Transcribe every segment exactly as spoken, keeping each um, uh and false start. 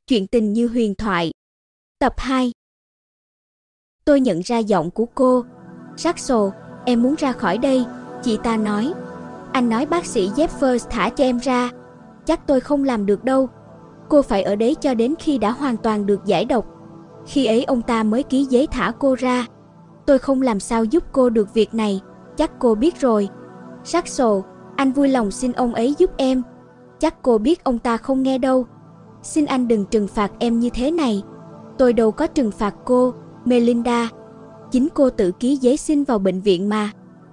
Chuyện tình như huyền thoại. Tập hai. Tôi nhận ra giọng của cô. Rachel, em muốn ra khỏi đây, chị ta nói. Anh nói bác sĩ Jeffers thả cho em ra. Chắc tôi không làm được đâu. Cô phải ở đấy cho đến khi đã hoàn toàn được giải độc. Khi ấy ông ta mới ký giấy thả cô ra. Tôi không làm sao giúp cô được việc này, chắc cô biết rồi. Rachel, anh vui lòng xin ông ấy giúp em. Chắc cô biết ông ta không nghe đâu. Xin anh đừng trừng phạt em như thế này. Tôi đâu có trừng phạt cô, Melinda. Chính cô tự ký giấy xin vào bệnh viện mà.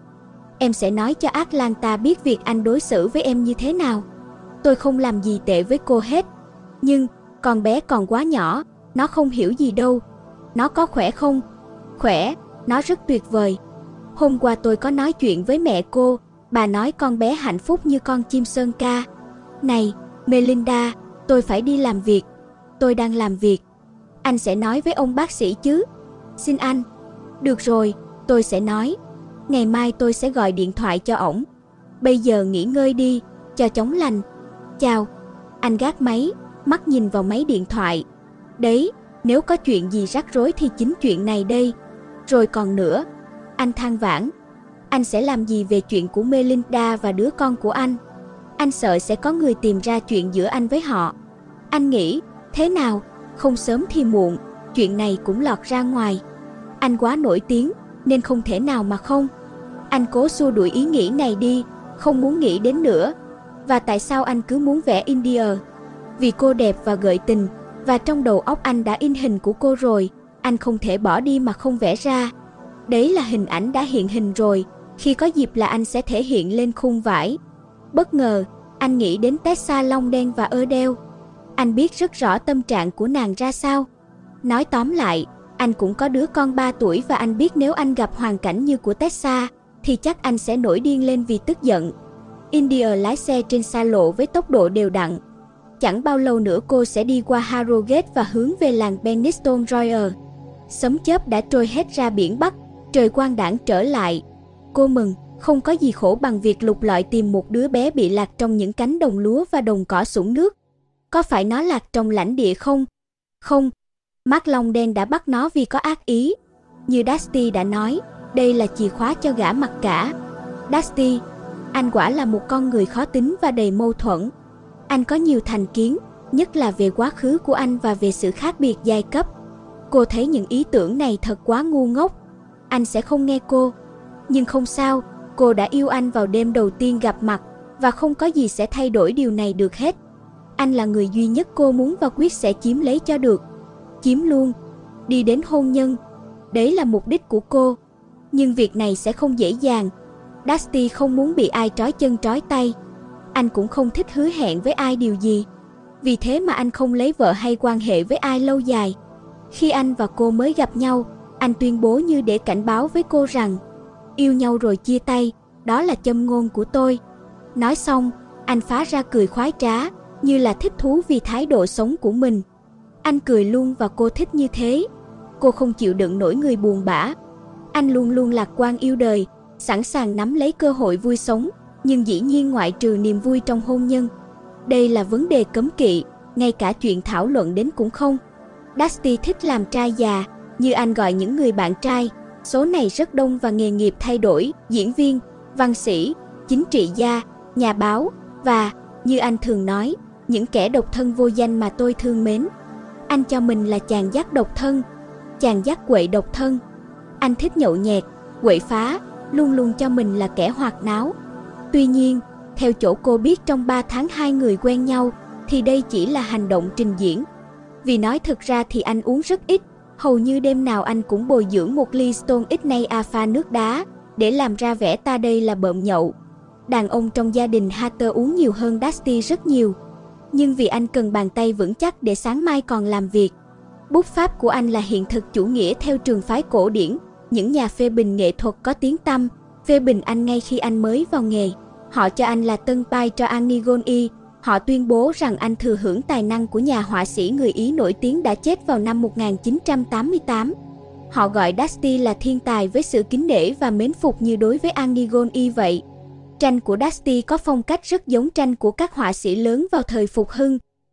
Em sẽ nói cho Atlanta biết việc anh đối xử với em như thế nào. Tôi không làm gì tệ với cô hết. Nhưng, con bé còn quá nhỏ, nó không hiểu gì đâu. Nó có khỏe không? Khỏe, nó rất tuyệt vời. Hôm qua tôi có nói chuyện với mẹ cô, bà nói con bé hạnh phúc như con chim sơn ca. Này, Melinda, tôi phải đi làm việc. Tôi đang làm việc. Anh sẽ nói với ông bác sĩ chứ? Xin anh. Được rồi, tôi sẽ nói. Ngày mai tôi sẽ gọi điện thoại cho ổng. Bây giờ nghỉ ngơi đi, cho chóng lành. Chào. Anh gác máy, mắt nhìn vào máy điện thoại. Đấy, nếu có chuyện gì rắc rối thì chính chuyện này đây. Rồi còn nữa, anh than vãn. Anh sẽ làm gì về chuyện của Melinda và đứa con của anh? Anh sợ sẽ có người tìm ra chuyện giữa anh với họ. Anh nghĩ, thế nào, không sớm thì muộn, chuyện này cũng lọt ra ngoài. Anh quá nổi tiếng, nên không thể nào mà không. Anh cố xua đuổi ý nghĩ này đi, không muốn nghĩ đến nữa. Và tại sao anh cứ muốn vẽ India? Vì cô đẹp và gợi tình, và trong đầu óc anh đã in hình của cô rồi, anh không thể bỏ đi mà không vẽ ra. Đấy là hình ảnh đã hiện hình rồi, khi có dịp là anh sẽ thể hiện lên khung vải. Bất ngờ, anh nghĩ đến Tessa lông đen và Adele. Anh biết rất rõ tâm trạng của nàng ra sao. Nói tóm lại, anh cũng có đứa con ba tuổi và anh biết nếu anh gặp hoàn cảnh như của Tessa, thì chắc anh sẽ nổi điên lên vì tức giận. India lái xe trên xa lộ với tốc độ đều đặn. Chẳng bao lâu nữa cô sẽ đi qua Harrogate và hướng về làng Penistone Royal. Sấm chớp đã trôi hết ra biển Bắc, trời quang đãng trở lại. Cô mừng, không có gì khổ bằng việc lục lọi tìm một đứa bé bị lạc trong những cánh đồng lúa và đồng cỏ sũng nước. Có phải nó lạc trong lãnh địa không? Không, Mark lông đen đã bắt nó vì có ác ý. Như Dusty đã nói, đây là chìa khóa cho gã mặc cả. Dusty, anh quả là một con người khó tính và đầy mâu thuẫn. Anh có nhiều thành kiến, nhất là về quá khứ của anh và về sự khác biệt giai cấp. Cô thấy những ý tưởng này thật quá ngu ngốc. Anh sẽ không nghe cô. Nhưng không sao, cô đã yêu anh vào đêm đầu tiên gặp mặt, và không có gì sẽ thay đổi điều này được hết. Anh là người duy nhất cô muốn và quyết sẽ chiếm lấy cho được. Chiếm luôn, đi đến hôn nhân. Đấy là mục đích của cô. Nhưng việc này sẽ không dễ dàng. Dusty không muốn bị ai trói chân trói tay. Anh cũng không thích hứa hẹn với ai điều gì. Vì thế mà anh không lấy vợ hay quan hệ với ai lâu dài. Khi anh và cô mới gặp nhau, anh tuyên bố như để cảnh báo với cô rằng yêu nhau rồi chia tay, đó là châm ngôn của tôi. Nói xong, anh phá ra cười khoái trá, như là thích thú vì thái độ sống của mình. Anh cười luôn và cô thích như thế. Cô không chịu đựng nổi người buồn bã. Anh luôn luôn lạc quan yêu đời, sẵn sàng nắm lấy cơ hội vui sống, nhưng dĩ nhiên ngoại trừ niềm vui trong hôn nhân. Đây là vấn đề cấm kỵ, ngay cả chuyện thảo luận đến cũng không. Dusty thích làm trai già, như anh gọi những người bạn trai. Số này rất đông và nghề nghiệp thay đổi, diễn viên, văn sĩ, chính trị gia, nhà báo và, như anh thường nói, những kẻ độc thân vô danh mà tôi thương mến. Anh cho mình là chàng dắt độc thân, chàng dắt quậy độc thân. Anh thích nhậu nhẹt, quậy phá, luôn luôn cho mình là kẻ hoạt náo. Tuy nhiên, theo chỗ cô biết trong ba tháng hai người quen nhau, thì đây chỉ là hành động trình diễn. Vì nói thực ra thì anh uống rất ít, hầu như đêm nào anh cũng bồi dưỡng một ly Stone X Alpha nước đá, để làm ra vẻ ta đây là bợm nhậu. Đàn ông trong gia đình Hatter uống nhiều hơn Dusty rất nhiều. Nhưng vì anh cần bàn tay vững chắc để sáng mai còn làm việc. Bút pháp của anh là hiện thực chủ nghĩa theo trường phái cổ điển. Những nhà phê bình nghệ thuật có tiếng tăm phê bình anh ngay khi anh mới vào nghề. Họ cho anh là tân pai cho Antigone. Họ tuyên bố rằng anh thừa hưởng tài năng của nhà họa sĩ người Ý nổi tiếng đã chết vào năm một nghìn chín trăm tám mươi tám. Họ gọi Dusty là thiên tài với sự kính nể và mến phục như đối với Antigone vậy. Tranh của Dusty có phong cách rất giống tranh của các họa sĩ lớn vào thời phục hưng,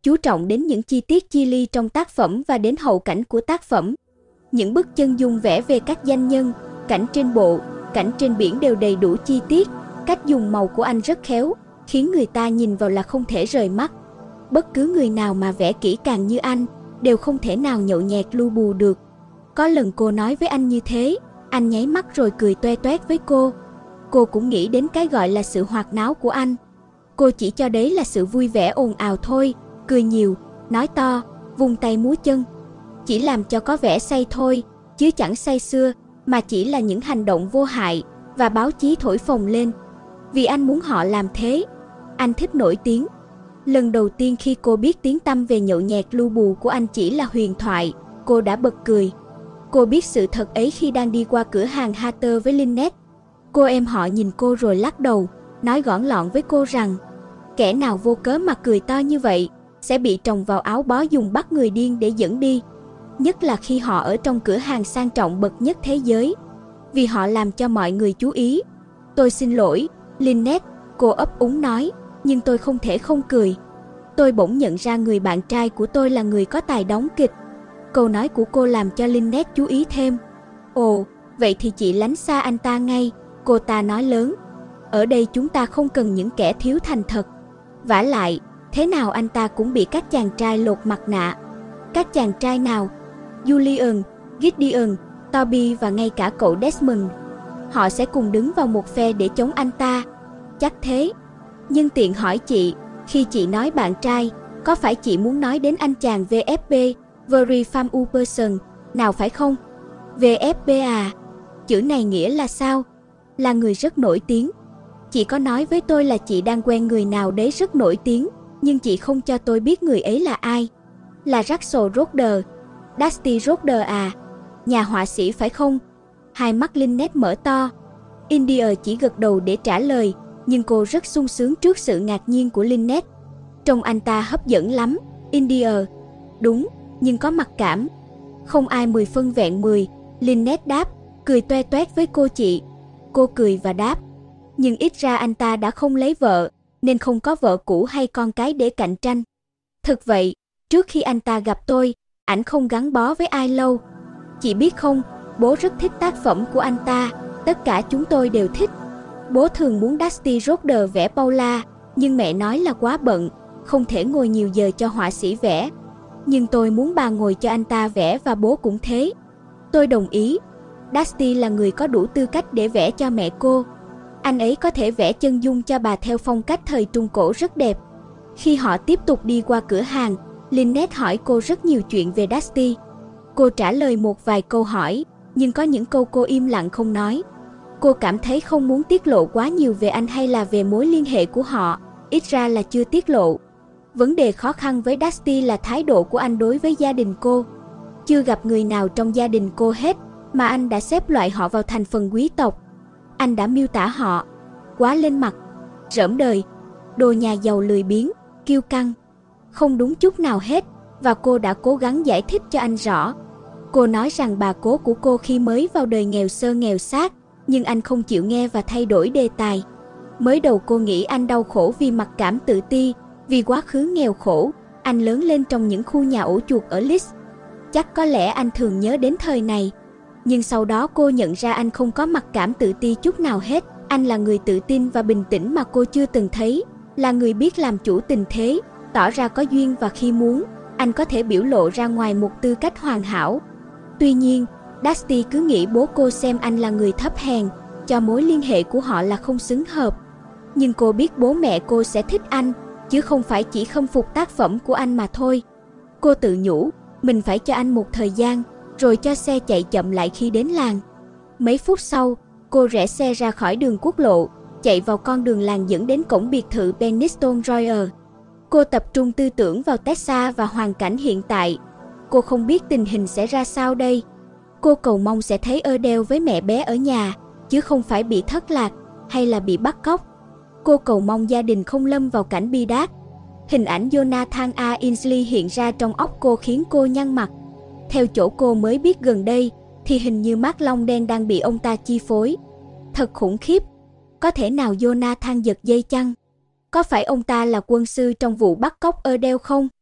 chú trọng đến những chi tiết chi li trong tác phẩm và đến hậu cảnh của tác phẩm. Những bức chân dung vẽ về các danh nhân, cảnh trên bộ, cảnh trên biển đều đầy đủ chi tiết. Cách dùng màu của anh rất khéo, khiến người ta nhìn vào là không thể rời mắt. Bất cứ người nào mà vẽ kỹ càng như anh đều không thể nào nhậu nhẹt lu bù được. Có lần cô nói với anh như thế, anh nháy mắt rồi cười toe toét với cô. Cô cũng nghĩ đến cái gọi là sự hoạt náo của anh. Cô chỉ cho đấy là sự vui vẻ ồn ào thôi, cười nhiều, nói to, vung tay múa chân. Chỉ làm cho có vẻ say thôi, chứ chẳng say sưa, mà chỉ là những hành động vô hại và báo chí thổi phồng lên. Vì anh muốn họ làm thế. Anh thích nổi tiếng. Lần đầu tiên khi cô biết tiếng tăm về nhậu nhẹt lu bù của anh chỉ là huyền thoại, cô đã bật cười. Cô biết sự thật ấy khi đang đi qua cửa hàng Hatter với Lynette. Cô em họ nhìn cô rồi lắc đầu, nói gõn lọn với cô rằng kẻ nào vô cớ mà cười to như vậy sẽ bị trồng vào áo bó dùng bắt người điên để dẫn đi. Nhất là khi họ ở trong cửa hàng sang trọng bậc nhất thế giới, vì họ làm cho mọi người chú ý. Tôi xin lỗi, Lynette, cô ấp úng nói, nhưng tôi không thể không cười. Tôi bỗng nhận ra người bạn trai của tôi là người có tài đóng kịch. Câu nói của cô làm cho Lynette chú ý thêm. Ồ, vậy thì chị lánh xa anh ta ngay, cô ta nói lớn. Ở đây chúng ta không cần những kẻ thiếu thành thật. Vả lại, thế nào anh ta cũng bị các chàng trai lột mặt nạ. Các chàng trai nào? Julian, Gideon, Toby và ngay cả cậu Desmond. Họ sẽ cùng đứng vào một phe để chống anh ta. Chắc thế. Nhưng tiện hỏi chị, khi chị nói bạn trai, có phải chị muốn nói đến anh chàng vê ép bê, Very Famous Person, nào phải không? vê ép bê à? Chữ này nghĩa là sao? Là người rất nổi tiếng. Chị có nói với tôi là chị đang quen người nào đấy rất nổi tiếng, nhưng chị không cho tôi biết người ấy là ai. Là Rachel Roder. Dusty Roder à? Nhà họa sĩ phải không? Hai mắt Lynette mở to. India chỉ gật đầu để trả lời, nhưng cô rất sung sướng trước sự ngạc nhiên của Lynette. Trông anh ta hấp dẫn lắm, India. Đúng, nhưng có mặc cảm. Không ai mười phân vẹn mười, Lynette đáp, cười toe toét với cô chị. Cô cười và đáp, nhưng ít ra anh ta đã không lấy vợ, nên không có vợ cũ hay con cái để cạnh tranh. Thực vậy, trước khi anh ta gặp tôi, ảnh không gắn bó với ai lâu. Chị biết không, bố rất thích tác phẩm của anh ta, tất cả chúng tôi đều thích. Bố thường muốn Dusty Roder vẽ Paula, nhưng mẹ nói là quá bận, không thể ngồi nhiều giờ cho họa sĩ vẽ. Nhưng tôi muốn bà ngồi cho anh ta vẽ và bố cũng thế. Tôi đồng ý. Dusty là người có đủ tư cách để vẽ cho mẹ cô. Anh ấy có thể vẽ chân dung cho bà theo phong cách thời Trung Cổ rất đẹp. Khi họ tiếp tục đi qua cửa hàng, Lynette hỏi cô rất nhiều chuyện về Dusty. Cô trả lời một vài câu hỏi, nhưng có những câu cô im lặng không nói. Cô cảm thấy không muốn tiết lộ quá nhiều về anh hay là về mối liên hệ của họ, ít ra là chưa tiết lộ. Vấn đề khó khăn với Dusty là thái độ của anh đối với gia đình cô. Chưa gặp người nào trong gia đình cô hết, mà anh đã xếp loại họ vào thành phần quý tộc. Anh đã miêu tả họ quá lên mặt, rỡm đời, đồ nhà giàu lười biếng, kiêu căng. Không đúng chút nào hết, và cô đã cố gắng giải thích cho anh rõ. Cô nói rằng bà cố của cô khi mới vào đời nghèo sơ nghèo xác, nhưng anh không chịu nghe và thay đổi đề tài. Mới đầu cô nghĩ anh đau khổ vì mặc cảm tự ti, vì quá khứ nghèo khổ, anh lớn lên trong những khu nhà ổ chuột ở Leeds. Chắc có lẽ anh thường nhớ đến thời này. Nhưng sau đó cô nhận ra anh không có mặc cảm tự ti chút nào hết. Anh là người tự tin và bình tĩnh mà cô chưa từng thấy, là người biết làm chủ tình thế, tỏ ra có duyên và khi muốn, anh có thể biểu lộ ra ngoài một tư cách hoàn hảo. Tuy nhiên, Dusty cứ nghĩ bố cô xem anh là người thấp hèn, cho mối liên hệ của họ là không xứng hợp. Nhưng cô biết bố mẹ cô sẽ thích anh, chứ không phải chỉ khâm phục tác phẩm của anh mà thôi. Cô tự nhủ, mình phải cho anh một thời gian, rồi cho xe chạy chậm lại khi đến làng. Mấy phút sau, cô rẽ xe ra khỏi đường quốc lộ, chạy vào con đường làng dẫn đến cổng biệt thự Penistone Royal. Cô tập trung tư tưởng vào Tessa và hoàn cảnh hiện tại. Cô không biết tình hình sẽ ra sao đây. Cô cầu mong sẽ thấy Adele với mẹ bé ở nhà, chứ không phải bị thất lạc hay là bị bắt cóc. Cô cầu mong gia đình không lâm vào cảnh bi đát. Hình ảnh Jonathan A. Ainsley hiện ra trong óc cô khiến cô nhăn mặt. Theo chỗ cô mới biết gần đây, thì hình như mắt long đen đang bị ông ta chi phối. Thật khủng khiếp. Có thể nào Jonathan giật dây chăng? Có phải ông ta là quân sư trong vụ bắt cóc Adele không?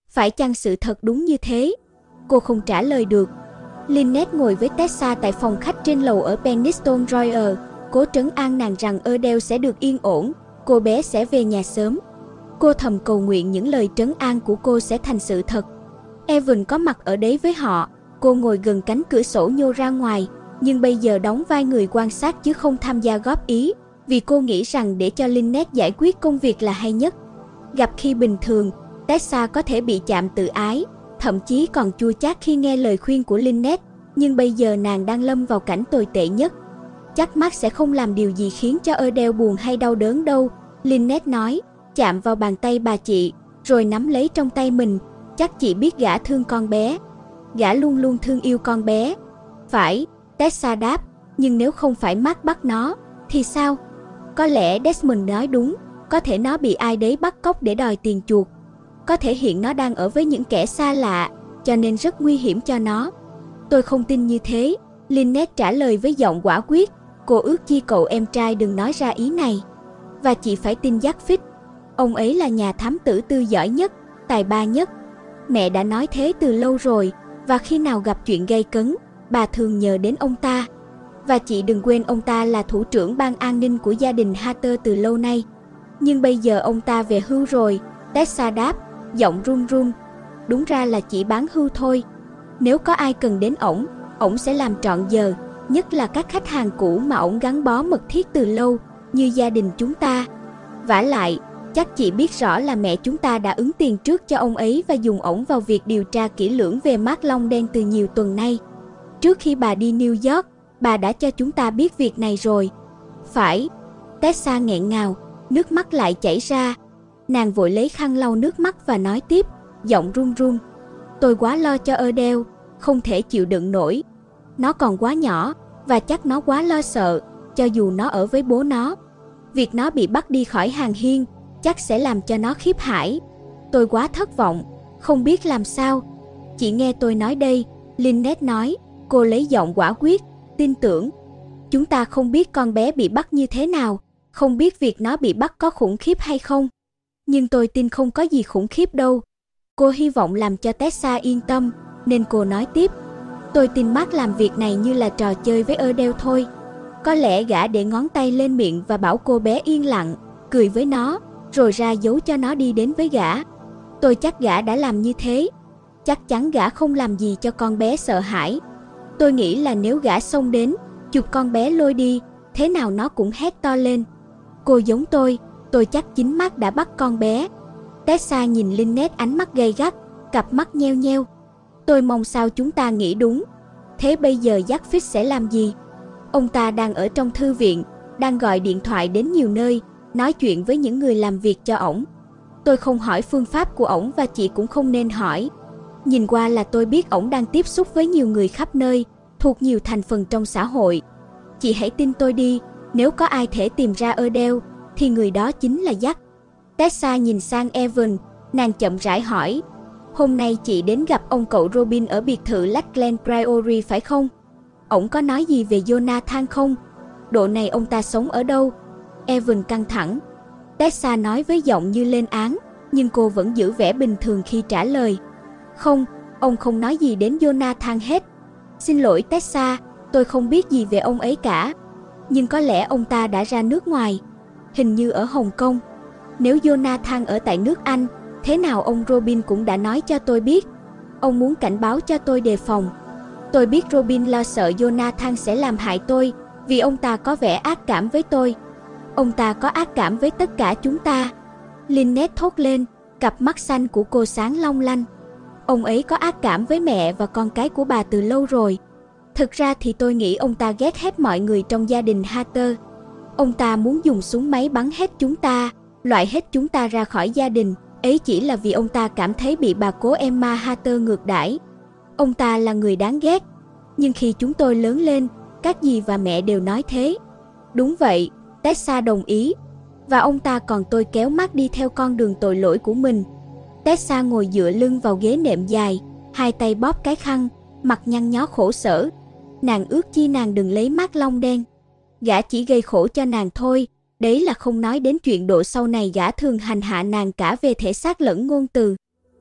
Phải chăng sự thật đúng như thế? Cô không trả lời được. Lynette ngồi với Tessa tại phòng khách trên lầu ở Penistone Royal, cố trấn an nàng rằng Adele sẽ được yên ổn, cô bé sẽ về nhà sớm. Cô thầm cầu nguyện những lời trấn an của cô sẽ thành sự thật. Evan có mặt ở đấy với họ, cô ngồi gần cánh cửa sổ nhô ra ngoài, nhưng bây giờ đóng vai người quan sát chứ không tham gia góp ý, vì cô nghĩ rằng để cho Lynette giải quyết công việc là hay nhất. Gặp khi bình thường, Tessa có thể bị chạm tự ái, thậm chí còn chua chát khi nghe lời khuyên của Lynette, nhưng bây giờ nàng đang lâm vào cảnh tồi tệ nhất. Chắc Mark sẽ không làm điều gì khiến cho Adele buồn hay đau đớn đâu, Lynette nói, chạm vào bàn tay bà chị, rồi nắm lấy trong tay mình. Chắc chị biết gã thương con bé. Gã luôn luôn thương yêu con bé. Phải, Tessa đáp, nhưng nếu không phải Mark bắt nó, thì sao? Có lẽ Desmond nói đúng, có thể nó bị ai đấy bắt cóc để đòi tiền chuộc. Có thể hiện nó đang ở với những kẻ xa lạ, cho nên rất nguy hiểm cho nó. Tôi không tin như thế, Lynette trả lời với giọng quả quyết. Cô ước chi cậu em trai đừng nói ra ý này. Và chị phải tin Jack. Ông ấy là nhà thám tử tư giỏi nhất, tài ba nhất. Mẹ đã nói thế từ lâu rồi, và khi nào gặp chuyện gay cấn, bà thường nhờ đến ông ta. Và chị đừng quên ông ta là thủ trưởng ban an ninh của gia đình Hatter từ lâu nay. Nhưng bây giờ ông ta về hưu rồi, Tessa đáp, giọng run run. Đúng ra là chỉ bán hưu thôi. Nếu có ai cần đến ổng, ổng sẽ làm trọn giờ, nhất là các khách hàng cũ mà ổng gắn bó mật thiết từ lâu, như gia đình chúng ta. Vả lại, chắc chị biết rõ là mẹ chúng ta đã ứng tiền trước cho ông ấy và dùng ổng vào việc điều tra kỹ lưỡng về Mark Long đen từ nhiều tuần nay. Trước khi bà đi New York, bà đã cho chúng ta biết việc này rồi. Phải, Tessa nghẹn ngào, nước mắt lại chảy ra. Nàng vội lấy khăn lau nước mắt và nói tiếp, giọng run run. Tôi quá lo cho Adele, không thể chịu đựng nổi. Nó còn quá nhỏ, và chắc nó quá lo sợ, cho dù nó ở với bố nó. Việc nó bị bắt đi khỏi hàng hiên, chắc sẽ làm cho nó khiếp hãi. Tôi quá thất vọng, không biết làm sao. Chị nghe tôi nói đây, Lynette nói, cô lấy giọng quả quyết, tin tưởng. Chúng ta không biết con bé bị bắt như thế nào, không biết việc nó bị bắt có khủng khiếp hay không. Nhưng tôi tin không có gì khủng khiếp đâu. Cô hy vọng làm cho Tessa yên tâm, nên cô nói tiếp. Tôi tin Mark làm việc này như là trò chơi với Adele thôi. Có lẽ gã để ngón tay lên miệng và bảo cô bé yên lặng, cười với nó, rồi ra dấu cho nó đi đến với gã. Tôi chắc gã đã làm như thế. Chắc chắn gã không làm gì cho con bé sợ hãi. Tôi nghĩ là nếu gã xông đến, chụp con bé lôi đi, thế nào nó cũng hét to lên. Cô giống tôi, tôi chắc chính Mark đã bắt con bé. Tessa nhìn Lynette ánh mắt gay gắt, cặp mắt nheo nheo. Tôi mong sao chúng ta nghĩ đúng. Thế bây giờ Jack sẽ làm gì? Ông ta đang ở trong thư viện, đang gọi điện thoại đến nhiều nơi, nói chuyện với những người làm việc cho ổng. Tôi không hỏi phương pháp của ổng và chị cũng không nên hỏi. Nhìn qua là tôi biết ổng đang tiếp xúc với nhiều người khắp nơi, thuộc nhiều thành phần trong xã hội. Chị hãy tin tôi đi, nếu có ai thể tìm ra Adele, thì người đó chính là Jack. Tessa nhìn sang Evan, nàng chậm rãi hỏi. Hôm nay chị đến gặp ông cậu Robin ở biệt thự Lakeland Priory phải không? Ổng có nói gì về Jonathan không? Độ này ông ta sống ở đâu? Evan căng thẳng. Tessa nói với giọng như lên án, nhưng cô vẫn giữ vẻ bình thường khi trả lời. Không, ông không nói gì đến Jonathan hết. Xin lỗi Tessa, tôi không biết gì về ông ấy cả. Nhưng có lẽ ông ta đã ra nước ngoài, hình như ở Hồng Kông. Nếu Jonathan ở tại nước Anh, thế nào ông Robin cũng đã nói cho tôi biết. Ông muốn cảnh báo cho tôi đề phòng. Tôi biết Robin lo sợ Jonathan sẽ làm hại tôi, vì ông ta có vẻ ác cảm với tôi. Ông ta có ác cảm với tất cả chúng ta. Lynette thốt lên, cặp mắt xanh của cô sáng long lanh. Ông ấy có ác cảm với mẹ và con cái của bà từ lâu rồi. Thực ra thì tôi nghĩ ông ta ghét hết mọi người trong gia đình Hatter. Ông ta muốn dùng súng máy bắn hết chúng ta, loại hết chúng ta ra khỏi gia đình. Ấy chỉ là vì ông ta cảm thấy bị bà cố Emma Hatter ngược đãi. Ông ta là người đáng ghét. Nhưng khi chúng tôi lớn lên, các dì và mẹ đều nói thế. Đúng vậy, Tessa đồng ý. Và ông ta còn tôi kéo Mark đi theo con đường tội lỗi của mình. Tessa ngồi dựa lưng vào ghế nệm dài, hai tay bóp cái khăn, mặt nhăn nhó khổ sở. Nàng ước chi nàng đừng lấy Mark Long đen. Gã chỉ gây khổ cho nàng thôi. Đấy là không nói đến chuyện độ sau này gã thường hành hạ nàng cả về thể xác lẫn ngôn từ.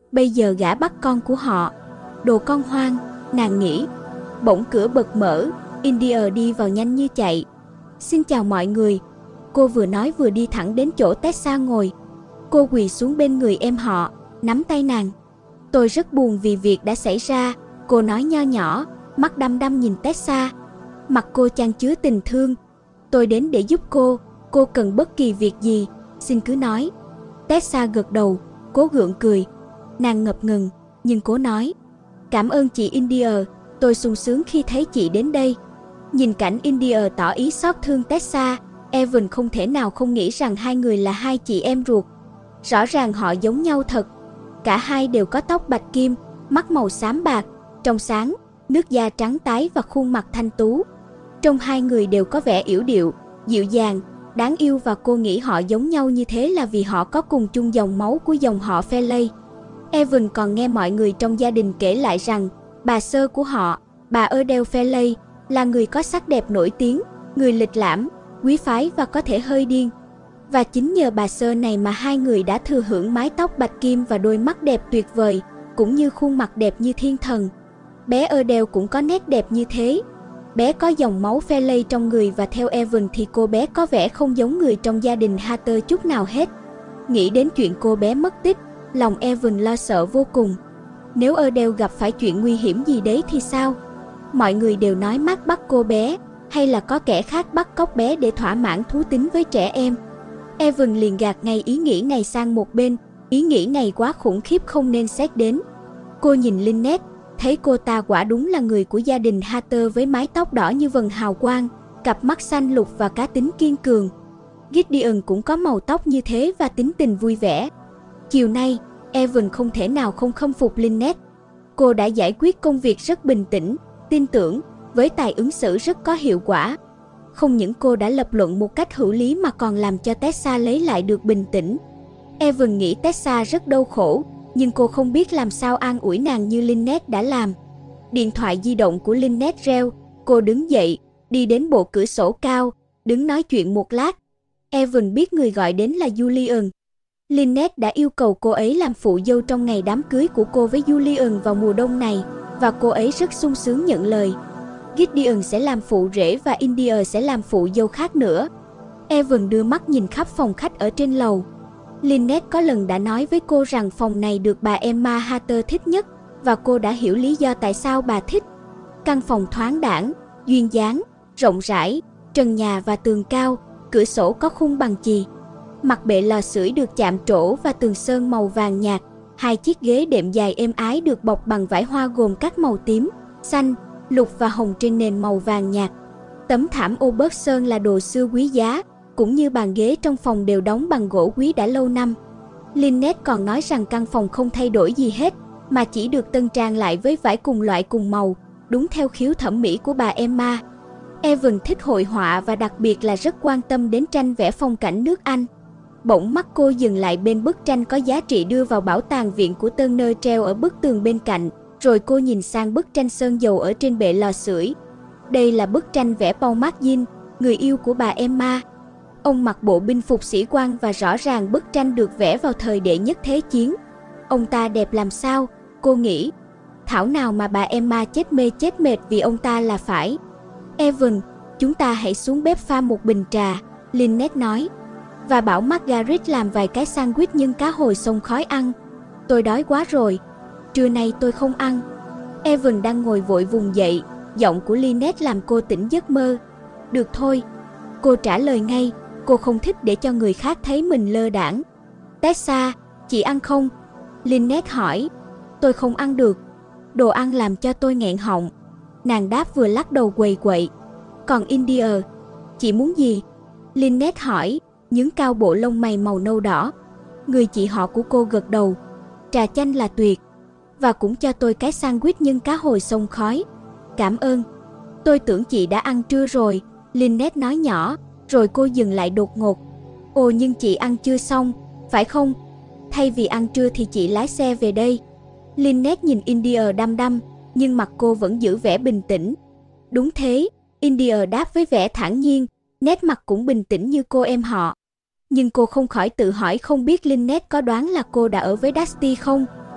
Bây giờ gã bắt con của họ. Đồ con hoang, nàng nghĩ. Bỗng cửa bật mở, India đi vào nhanh như chạy. Xin chào mọi người. Cô vừa nói vừa đi thẳng đến chỗ Tessa ngồi. Cô quỳ xuống bên người em họ, nắm tay nàng. Tôi rất buồn vì việc đã xảy ra, cô nói nho nhỏ, mắt đăm đăm nhìn Tessa. Mặt cô chan chứa tình thương. Tôi đến để giúp cô, cô cần bất kỳ việc gì, xin cứ nói. Tessa gật đầu, cố gượng cười. Nàng ngập ngừng, nhưng cố nói. Cảm ơn chị India, tôi sung sướng khi thấy chị đến đây. Nhìn cảnh India tỏ ý xót thương Tessa, Evan không thể nào không nghĩ rằng hai người là hai chị em ruột. Rõ ràng họ giống nhau thật. Cả hai đều có tóc bạch kim, mắt màu xám bạc, trong sáng, nước da trắng tái và khuôn mặt thanh tú. Trong hai người đều có vẻ yểu điệu, dịu dàng, đáng yêu và cô nghĩ họ giống nhau như thế là vì họ có cùng chung dòng máu của dòng họ Pheley. Evan còn nghe mọi người trong gia đình kể lại rằng bà sơ của họ, bà Adele Pheley, là người có sắc đẹp nổi tiếng, người lịch lãm, quý phái và có thể hơi điên. Và chính nhờ bà sơ này mà hai người đã thừa hưởng mái tóc bạch kim và đôi mắt đẹp tuyệt vời, cũng như khuôn mặt đẹp như thiên thần. Bé Adele cũng có nét đẹp như thế. Bé có dòng máu Pheley trong người và theo Evan thì cô bé có vẻ không giống người trong gia đình Hatter chút nào hết. Nghĩ đến chuyện cô bé mất tích, lòng Evan lo sợ vô cùng. Nếu Adele gặp phải chuyện nguy hiểm gì đấy thì sao? Mọi người đều nói Mark bắt cô bé, hay là có kẻ khác bắt cóc bé để thỏa mãn thú tính với trẻ em. Evan liền gạt ngay ý nghĩ này sang một bên, ý nghĩ này quá khủng khiếp không nên xét đến. Cô nhìn Lynette, thấy cô ta quả đúng là người của gia đình Hatter với mái tóc đỏ như vầng hào quang, cặp mắt xanh lục và cá tính kiên cường. Gideon cũng có màu tóc như thế và tính tình vui vẻ. Chiều nay, Evan không thể nào không khâm phục Lynette. Cô đã giải quyết công việc rất bình tĩnh, tin tưởng, với tài ứng xử rất có hiệu quả. Không những cô đã lập luận một cách hữu lý mà còn làm cho Tessa lấy lại được bình tĩnh. Evan nghĩ Tessa rất đau khổ, nhưng cô không biết làm sao an ủi nàng như Lynette đã làm. Điện thoại di động của Lynette reo, cô đứng dậy, đi đến bộ cửa sổ cao, đứng nói chuyện một lát. Evan biết người gọi đến là Julian. Lynette đã yêu cầu cô ấy làm phụ dâu trong ngày đám cưới của cô với Julian vào mùa đông này, và cô ấy rất sung sướng nhận lời. Gideon sẽ làm phụ rể và India sẽ làm phụ dâu khác nữa. Evan đưa mắt nhìn khắp phòng khách ở trên lầu. Lynette có lần đã nói với cô rằng phòng này được bà Emma Hatter thích nhất, và cô đã hiểu lý do tại sao bà thích. Căn phòng thoáng đãng, duyên dáng, rộng rãi, trần nhà và tường cao, cửa sổ có khung bằng chì. Mặt bệ lò sưởi được chạm trổ và tường sơn màu vàng nhạt. Hai chiếc ghế đệm dài êm ái được bọc bằng vải hoa gồm các màu tím, xanh, lục và hồng trên nền màu vàng nhạt. Tấm thảm ô bớt sơn là đồ xưa quý giá, cũng như bàn ghế trong phòng đều đóng bằng gỗ quý đã lâu năm. Lynette còn nói rằng căn phòng không thay đổi gì hết, mà chỉ được tân trang lại với vải cùng loại cùng màu, đúng theo khiếu thẩm mỹ của bà Emma. Evan thích hội họa và đặc biệt là rất quan tâm đến tranh vẽ phong cảnh nước Anh. Bỗng mắt cô dừng lại bên bức tranh có giá trị đưa vào bảo tàng viện của Turner treo ở bức tường bên cạnh, rồi cô nhìn sang bức tranh sơn dầu ở trên bệ lò sưởi. Đây là bức tranh vẽ Paul Margin, người yêu của bà Emma. Ông mặc bộ binh phục sĩ quan và rõ ràng bức tranh được vẽ vào thời đệ nhất thế chiến. Ông ta đẹp làm sao, cô nghĩ. Thảo nào mà bà Emma chết mê chết mệt vì ông ta là phải. Evan, chúng ta hãy xuống bếp pha một bình trà, Lynette nói. Và bảo Margaret làm vài cái sandwich nhân cá hồi xông khói ăn. Tôi đói quá rồi, trưa nay tôi không ăn. Evan đang ngồi vội vùng dậy, giọng của Lynette làm cô tỉnh giấc mơ. Được thôi, cô trả lời ngay, cô không thích để cho người khác thấy mình lơ đãng. Tessa, chị ăn không? Lynette hỏi. Tôi không ăn được, đồ ăn làm cho tôi nghẹn họng. Nàng đáp vừa lắc đầu quầy quậy. Còn India, chị muốn gì? Lynette hỏi, nhướng cao bộ lông mày màu nâu đỏ. Người chị họ của cô gật đầu. Trà chanh là tuyệt. Và cũng cho tôi cái sandwich nhân cá hồi xông khói. Cảm ơn. Tôi tưởng chị đã ăn trưa rồi, Lynette nói nhỏ, rồi cô dừng lại đột ngột. Ồ nhưng chị ăn chưa xong, phải không? Thay vì ăn trưa thì chị lái xe về đây. Lynette nhìn India đăm đăm, nhưng mặt cô vẫn giữ vẻ bình tĩnh. Đúng thế, India đáp với vẻ thản nhiên, nét mặt cũng bình tĩnh như cô em họ. Nhưng cô không khỏi tự hỏi không biết Lynette có đoán là cô đã ở với Dusty không?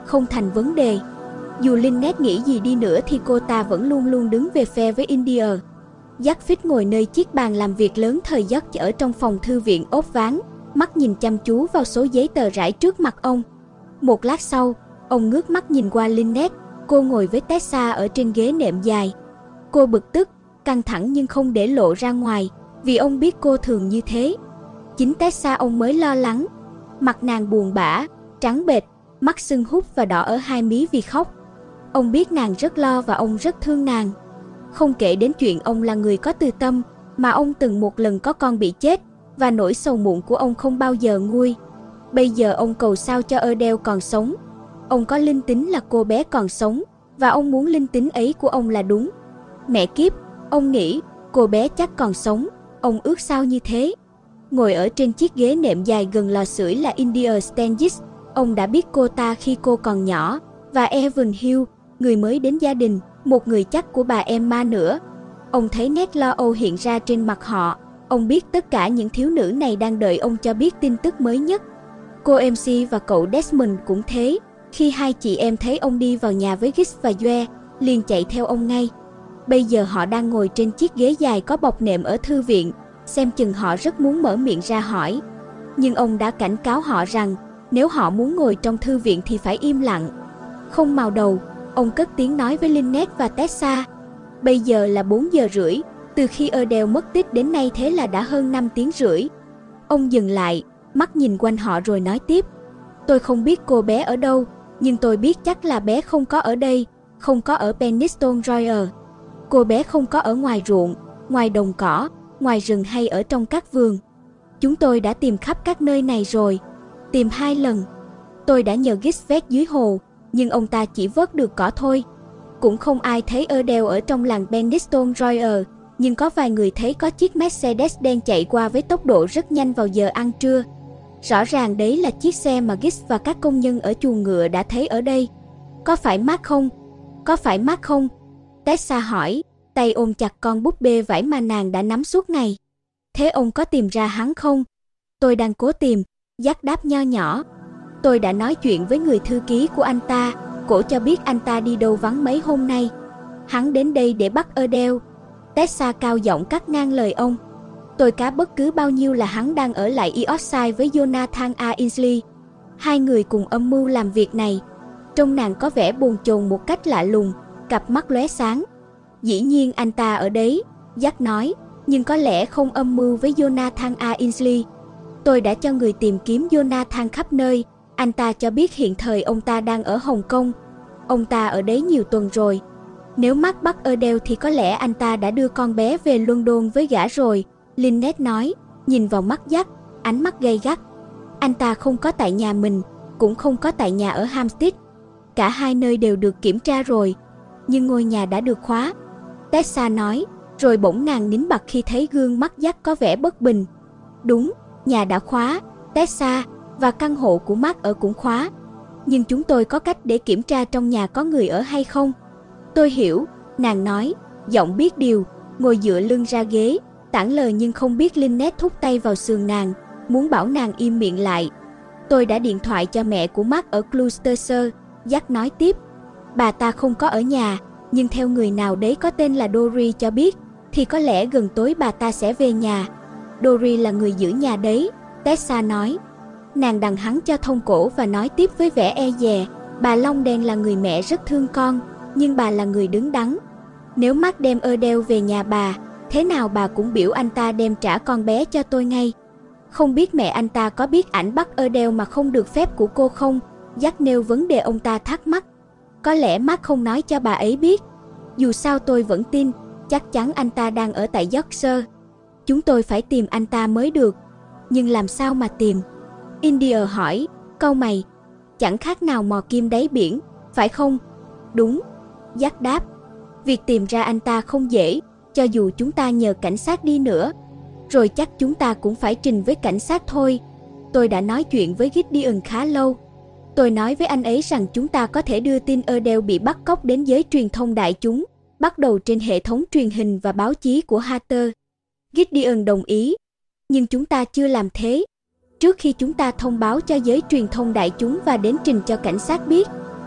không thành vấn đề. Dù Lynette nghĩ gì đi nữa thì cô ta vẫn luôn luôn đứng về phe với India. Jack ngồi nơi chiếc bàn làm việc lớn thời giấc ở trong phòng thư viện ốp ván, mắt nhìn chăm chú vào số giấy tờ rải trước mặt ông. Một lát sau, ông ngước mắt nhìn qua Lynette, cô ngồi với Tessa ở trên ghế nệm dài. Cô bực tức, căng thẳng nhưng không để lộ ra ngoài, vì ông biết cô thường như thế. Chính Tessa ông mới lo lắng. Mặt nàng buồn bã, trắng bệch, mắt sưng húp và đỏ ở hai mí vì khóc. Ông biết nàng rất lo và ông rất thương nàng. Không kể đến chuyện ông là người có từ tâm, mà ông từng một lần có con bị chết, và nỗi sầu muộn của ông không bao giờ nguôi. Bây giờ ông cầu sao cho Adele còn sống. Ông có linh tính là cô bé còn sống, và ông muốn linh tính ấy của ông là đúng. Mẹ kiếp, ông nghĩ, cô bé chắc còn sống, ông ước sao như thế. Ngồi ở trên chiếc ghế nệm dài gần lò sưởi là India Stenges. Ông đã biết cô ta khi cô còn nhỏ, và Evan Hill, người mới đến gia đình, một người chắc của bà Emma nữa. Ông thấy nét lo âu hiện ra trên mặt họ. Ông biết tất cả những thiếu nữ này đang đợi ông cho biết tin tức mới nhất. Cô em xê và cậu Desmond cũng thế. Khi hai chị em thấy ông đi vào nhà với Gis và Joe, liền chạy theo ông ngay. Bây giờ họ đang ngồi trên chiếc ghế dài có bọc nệm ở thư viện, xem chừng họ rất muốn mở miệng ra hỏi. Nhưng ông đã cảnh cáo họ rằng, nếu họ muốn ngồi trong thư viện thì phải im lặng. Không màu đầu, ông cất tiếng nói với Lynette và Tessa. Bây giờ là bốn giờ rưỡi, từ khi Adele mất tích đến nay thế là đã hơn năm tiếng rưỡi. Ông dừng lại, mắt nhìn quanh họ rồi nói tiếp. Tôi không biết cô bé ở đâu, nhưng tôi biết chắc là bé không có ở đây, không có ở Penistone Royal. Cô bé không có ở ngoài ruộng, ngoài đồng cỏ, ngoài rừng hay ở trong các vườn. Chúng tôi đã tìm khắp các nơi này rồi, tìm hai lần. Tôi đã nhờ Gis vét dưới hồ, nhưng ông ta chỉ vớt được cỏ thôi. Cũng không ai thấy Adele ở trong làng Penistone Royal, nhưng có vài người thấy có chiếc Mercedes đen chạy qua với tốc độ rất nhanh vào giờ ăn trưa. Rõ ràng đấy là chiếc xe mà Gis và các công nhân ở chuồng ngựa đã thấy ở đây. Có phải Mark không? Có phải Mark không? Tessa hỏi, tay ôm chặt con búp bê vải mà nàng đã nắm suốt ngày. Thế ông có tìm ra hắn không? Tôi đang cố tìm, Jack đáp nho nhỏ. Tôi đã nói chuyện với người thư ký của anh ta, cổ cho biết anh ta đi đâu vắng mấy hôm nay. Hắn đến đây để bắt Adele. Tessa cao giọng cắt ngang lời ông. Tôi cá bất cứ bao nhiêu là hắn đang ở lại Yorkshire với Jonathan Ainsley. Hai người cùng âm mưu làm việc này. Trông nàng có vẻ bồn chồn một cách lạ lùng, cặp mắt lóe sáng. Dĩ nhiên anh ta ở đấy, Jack nói, nhưng có lẽ không âm mưu với Jonathan Ainsley. Tôi đã cho người tìm kiếm Jonathan khắp nơi. Anh ta cho biết hiện thời ông ta đang ở Hồng Kông. Ông ta ở đấy nhiều tuần rồi. Nếu Mark bắt Adele thì có lẽ anh ta đã đưa con bé về London với gã rồi, Lynette nói, nhìn vào mắt Jack, ánh mắt gay gắt. Anh ta không có tại nhà mình, cũng không có tại nhà ở Hampstead. Cả hai nơi đều được kiểm tra rồi, nhưng ngôi nhà đã được khóa. Tessa nói, rồi bỗng nàng nín bặt khi thấy gương mắt Jack có vẻ bất bình. Đúng, nhà đã khóa, Tessa, và căn hộ của Mark ở cũng khóa. Nhưng chúng tôi có cách để kiểm tra trong nhà có người ở hay không? Tôi hiểu, nàng nói, giọng biết điều, ngồi dựa lưng ra ghế, tản lời nhưng không biết Lynette thúc tay vào sườn nàng, muốn bảo nàng im miệng lại. Tôi đã điện thoại cho mẹ của Mark ở Gloucestershire, Jack nói tiếp. Bà ta không có ở nhà, nhưng theo người nào đấy có tên là Dory cho biết, thì có lẽ gần tối bà ta sẽ về nhà. Dory là người giữ nhà đấy, Tessa nói. Nàng đằng hắn cho thông cổ và nói tiếp với vẻ e dè, bà Long Đen là người mẹ rất thương con, nhưng bà là người đứng đắn. Nếu Mark đem Adele về nhà bà, thế nào bà cũng biểu anh ta đem trả con bé cho tôi ngay. Không biết mẹ anh ta có biết ảnh bắt Adele mà không được phép của cô không? Jack nêu vấn đề ông ta thắc mắc. Có lẽ Mark không nói cho bà ấy biết. Dù sao tôi vẫn tin, chắc chắn anh ta đang ở tại Yorkshire. Chúng tôi phải tìm anh ta mới được. Nhưng làm sao mà tìm? India hỏi, câu mày. Chẳng khác nào mò kim đáy biển, phải không? Đúng, Jack đáp. Việc tìm ra anh ta không dễ, cho dù chúng ta nhờ cảnh sát đi nữa. Rồi chắc chúng ta cũng phải trình với cảnh sát thôi. Tôi đã nói chuyện với Gideon khá lâu. Tôi nói với anh ấy rằng chúng ta có thể đưa tin Adele bị bắt cóc đến giới truyền thông đại chúng, bắt đầu trên hệ thống truyền hình và báo chí của Hatter. Gideon đồng ý, nhưng chúng ta chưa làm thế. Trước khi chúng ta thông báo cho giới truyền thông đại chúng và đến trình cho cảnh sát biết,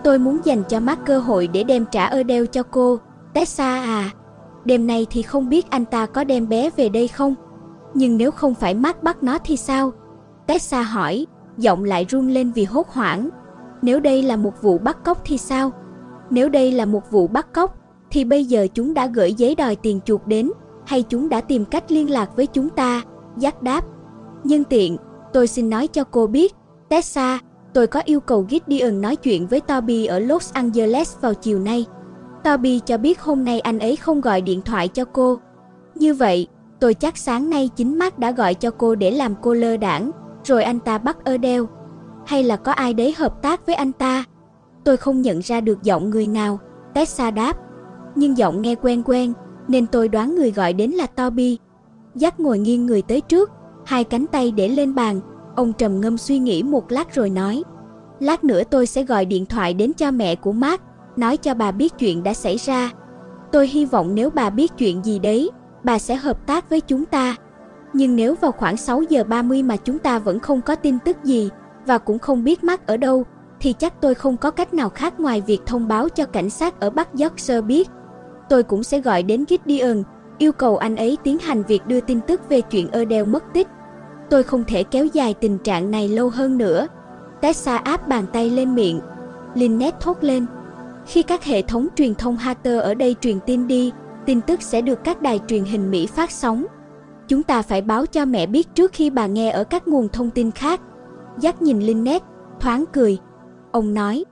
Tôi muốn dành cho Mark cơ hội để đem trả Adele cho cô. Tessa à, đêm nay thì không biết anh ta có đem bé về đây không? Nhưng nếu không phải Mark bắt nó thì sao? Tessa hỏi, giọng lại run lên vì hốt hoảng. Nếu đây là một vụ bắt cóc thì sao? Nếu đây là một vụ bắt cóc, thì bây giờ chúng đã gửi giấy đòi tiền chuộc đến, hay chúng đã tìm cách liên lạc với chúng ta? Jack đáp. Nhân tiện, tôi xin nói cho cô biết, Tessa, tôi có yêu cầu Gideon nói chuyện với Toby ở Los Angeles vào chiều nay. Toby cho biết hôm nay anh ấy không gọi điện thoại cho cô. Như vậy, tôi chắc sáng nay chính Mark đã gọi cho cô để làm cô lơ đãng, rồi anh ta bắt Adele. Hay là có ai đấy hợp tác với anh ta? Tôi không nhận ra được giọng người nào, Tessa đáp. Nhưng giọng nghe quen quen, nên tôi đoán người gọi đến là Toby. Jack ngồi nghiêng người tới trước, hai cánh tay để lên bàn. Ông trầm ngâm suy nghĩ một lát rồi nói, lát nữa tôi sẽ gọi điện thoại đến cho mẹ của Mark, nói cho bà biết chuyện đã xảy ra. Tôi hy vọng nếu bà biết chuyện gì đấy, bà sẽ hợp tác với chúng ta. Nhưng nếu vào khoảng sáu giờ ba mươi mà chúng ta vẫn không có tin tức gì, và cũng không biết Mark ở đâu, thì chắc tôi không có cách nào khác ngoài việc thông báo cho cảnh sát ở Bắc Yorkshire biết. Tôi cũng sẽ gọi đến Gideon, yêu cầu anh ấy tiến hành việc đưa tin tức về chuyện Adele mất tích. Tôi không thể kéo dài tình trạng này lâu hơn nữa. Tessa áp bàn tay lên miệng. Lynette thốt lên. Khi các hệ thống truyền thông Hatter ở đây truyền tin đi, tin tức sẽ được các đài truyền hình Mỹ phát sóng. Chúng ta phải báo cho mẹ biết trước khi bà nghe ở các nguồn thông tin khác. Jack nhìn Lynette, thoáng cười. Ông nói,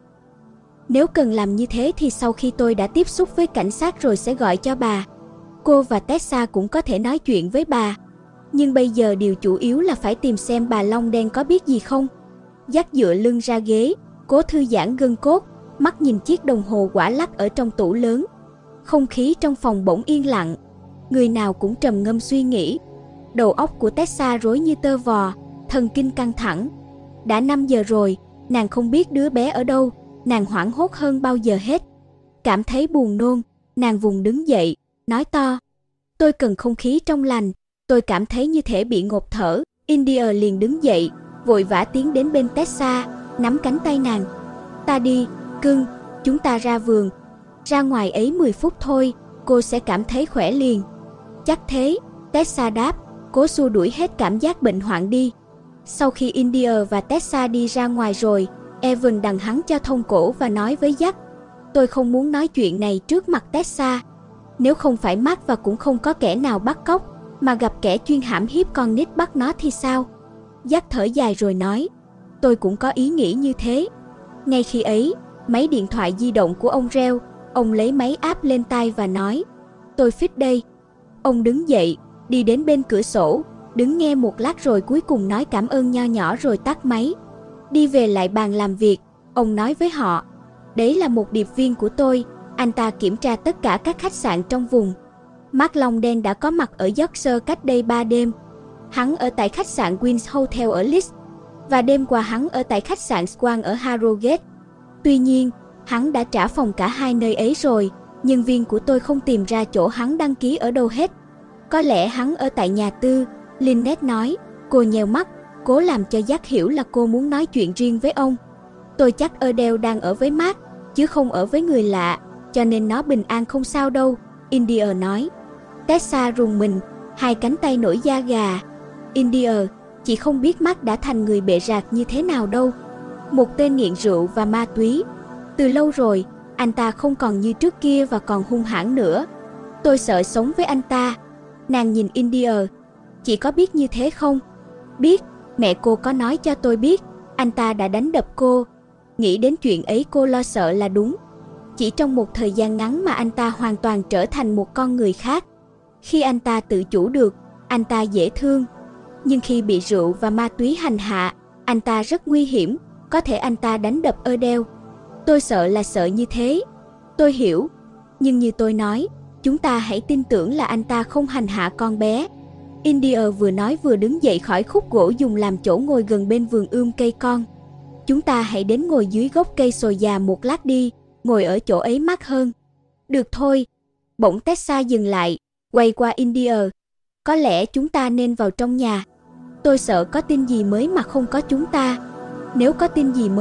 nếu cần làm như thế thì sau khi tôi đã tiếp xúc với cảnh sát rồi sẽ gọi cho bà. Cô và Tessa cũng có thể nói chuyện với bà. Nhưng bây giờ điều chủ yếu là phải tìm xem bà Long Đen có biết gì không. Jack dựa lưng ra ghế, cố thư giãn gân cốt, mắt nhìn chiếc đồng hồ quả lắc ở trong tủ lớn. Không khí trong phòng bỗng yên lặng. Người nào cũng trầm ngâm suy nghĩ. Đầu óc của Tessa rối như tơ vò, thần kinh căng thẳng. Đã năm giờ rồi, nàng không biết đứa bé ở đâu. Nàng hoảng hốt hơn bao giờ hết. Cảm thấy buồn nôn, nàng vùng đứng dậy, nói to. Tôi cần không khí trong lành, tôi cảm thấy như thể bị ngộp thở. India liền đứng dậy, vội vã tiến đến bên Tessa, nắm cánh tay nàng. Ta đi, cưng, chúng ta ra vườn. Ra ngoài ấy mười phút thôi, cô sẽ cảm thấy khỏe liền. Chắc thế, Tessa đáp, cố xua đuổi hết cảm giác bệnh hoạn đi. Sau khi India và Tessa đi ra ngoài rồi, Evan đằng hắn cho thông cổ và nói với Jack, tôi không muốn nói chuyện này trước mặt Tessa. Nếu không phải Mark và cũng không có kẻ nào bắt cóc, mà gặp kẻ chuyên hãm hiếp con nít bắt nó thì sao? Jack thở dài rồi nói, tôi cũng có ý nghĩ như thế. Ngay khi ấy, máy điện thoại di động của ông reo, ông lấy máy áp lên tai và nói, tôi fit đây. Ông đứng dậy, đi đến bên cửa sổ, đứng nghe một lát rồi cuối cùng nói cảm ơn nho nhỏ rồi tắt máy. Đi về lại bàn làm việc, ông nói với họ, đấy là một điệp viên của tôi, anh ta kiểm tra tất cả các khách sạn trong vùng. Mark Long Đen đã có mặt ở Yorkshire cách đây ba đêm. Hắn ở tại khách sạn Queen's Hotel ở Leeds, và đêm qua hắn ở tại khách sạn Swan ở Harrogate. Tuy nhiên, hắn đã trả phòng cả hai nơi ấy rồi, nhân viên của tôi không tìm ra chỗ hắn đăng ký ở đâu hết. Có lẽ hắn ở tại nhà tư, Lynette nói. Cô nheo mắt, cố làm cho Jack hiểu là cô muốn nói chuyện riêng với ông. Tôi chắc Adele đang ở với Mark, chứ không ở với người lạ, cho nên nó bình an không sao đâu, India nói. Tessa rùng mình, hai cánh tay nổi da gà. India, chị không biết Mark đã thành người bệ rạc như thế nào đâu. Một tên nghiện rượu và ma túy. Từ lâu rồi, anh ta không còn như trước kia và còn hung hãn nữa. Tôi sợ sống với anh ta. Nàng nhìn India. Chị có biết như thế không? Biết, mẹ cô có nói cho tôi biết. Anh ta đã đánh đập cô. Nghĩ đến chuyện ấy cô lo sợ là đúng. Chỉ trong một thời gian ngắn mà anh ta hoàn toàn trở thành một con người khác. Khi anh ta tự chủ được, anh ta dễ thương. Nhưng khi bị rượu và ma túy hành hạ, anh ta rất nguy hiểm. Có thể anh ta đánh đập Adele. Tôi sợ là sợ như thế. Tôi hiểu. Nhưng như tôi nói, chúng ta hãy tin tưởng là anh ta không hành hạ con bé. India vừa nói vừa đứng dậy khỏi khúc gỗ dùng làm chỗ ngồi gần bên vườn ươm cây con. Chúng ta hãy đến ngồi dưới gốc cây sồi già một lát đi, ngồi ở chỗ ấy mát hơn. Được thôi. Bỗng Tessa dừng lại, quay qua India. Có lẽ chúng ta nên vào trong nhà. Tôi sợ có tin gì mới mà không có chúng ta. Nếu có tin gì mới,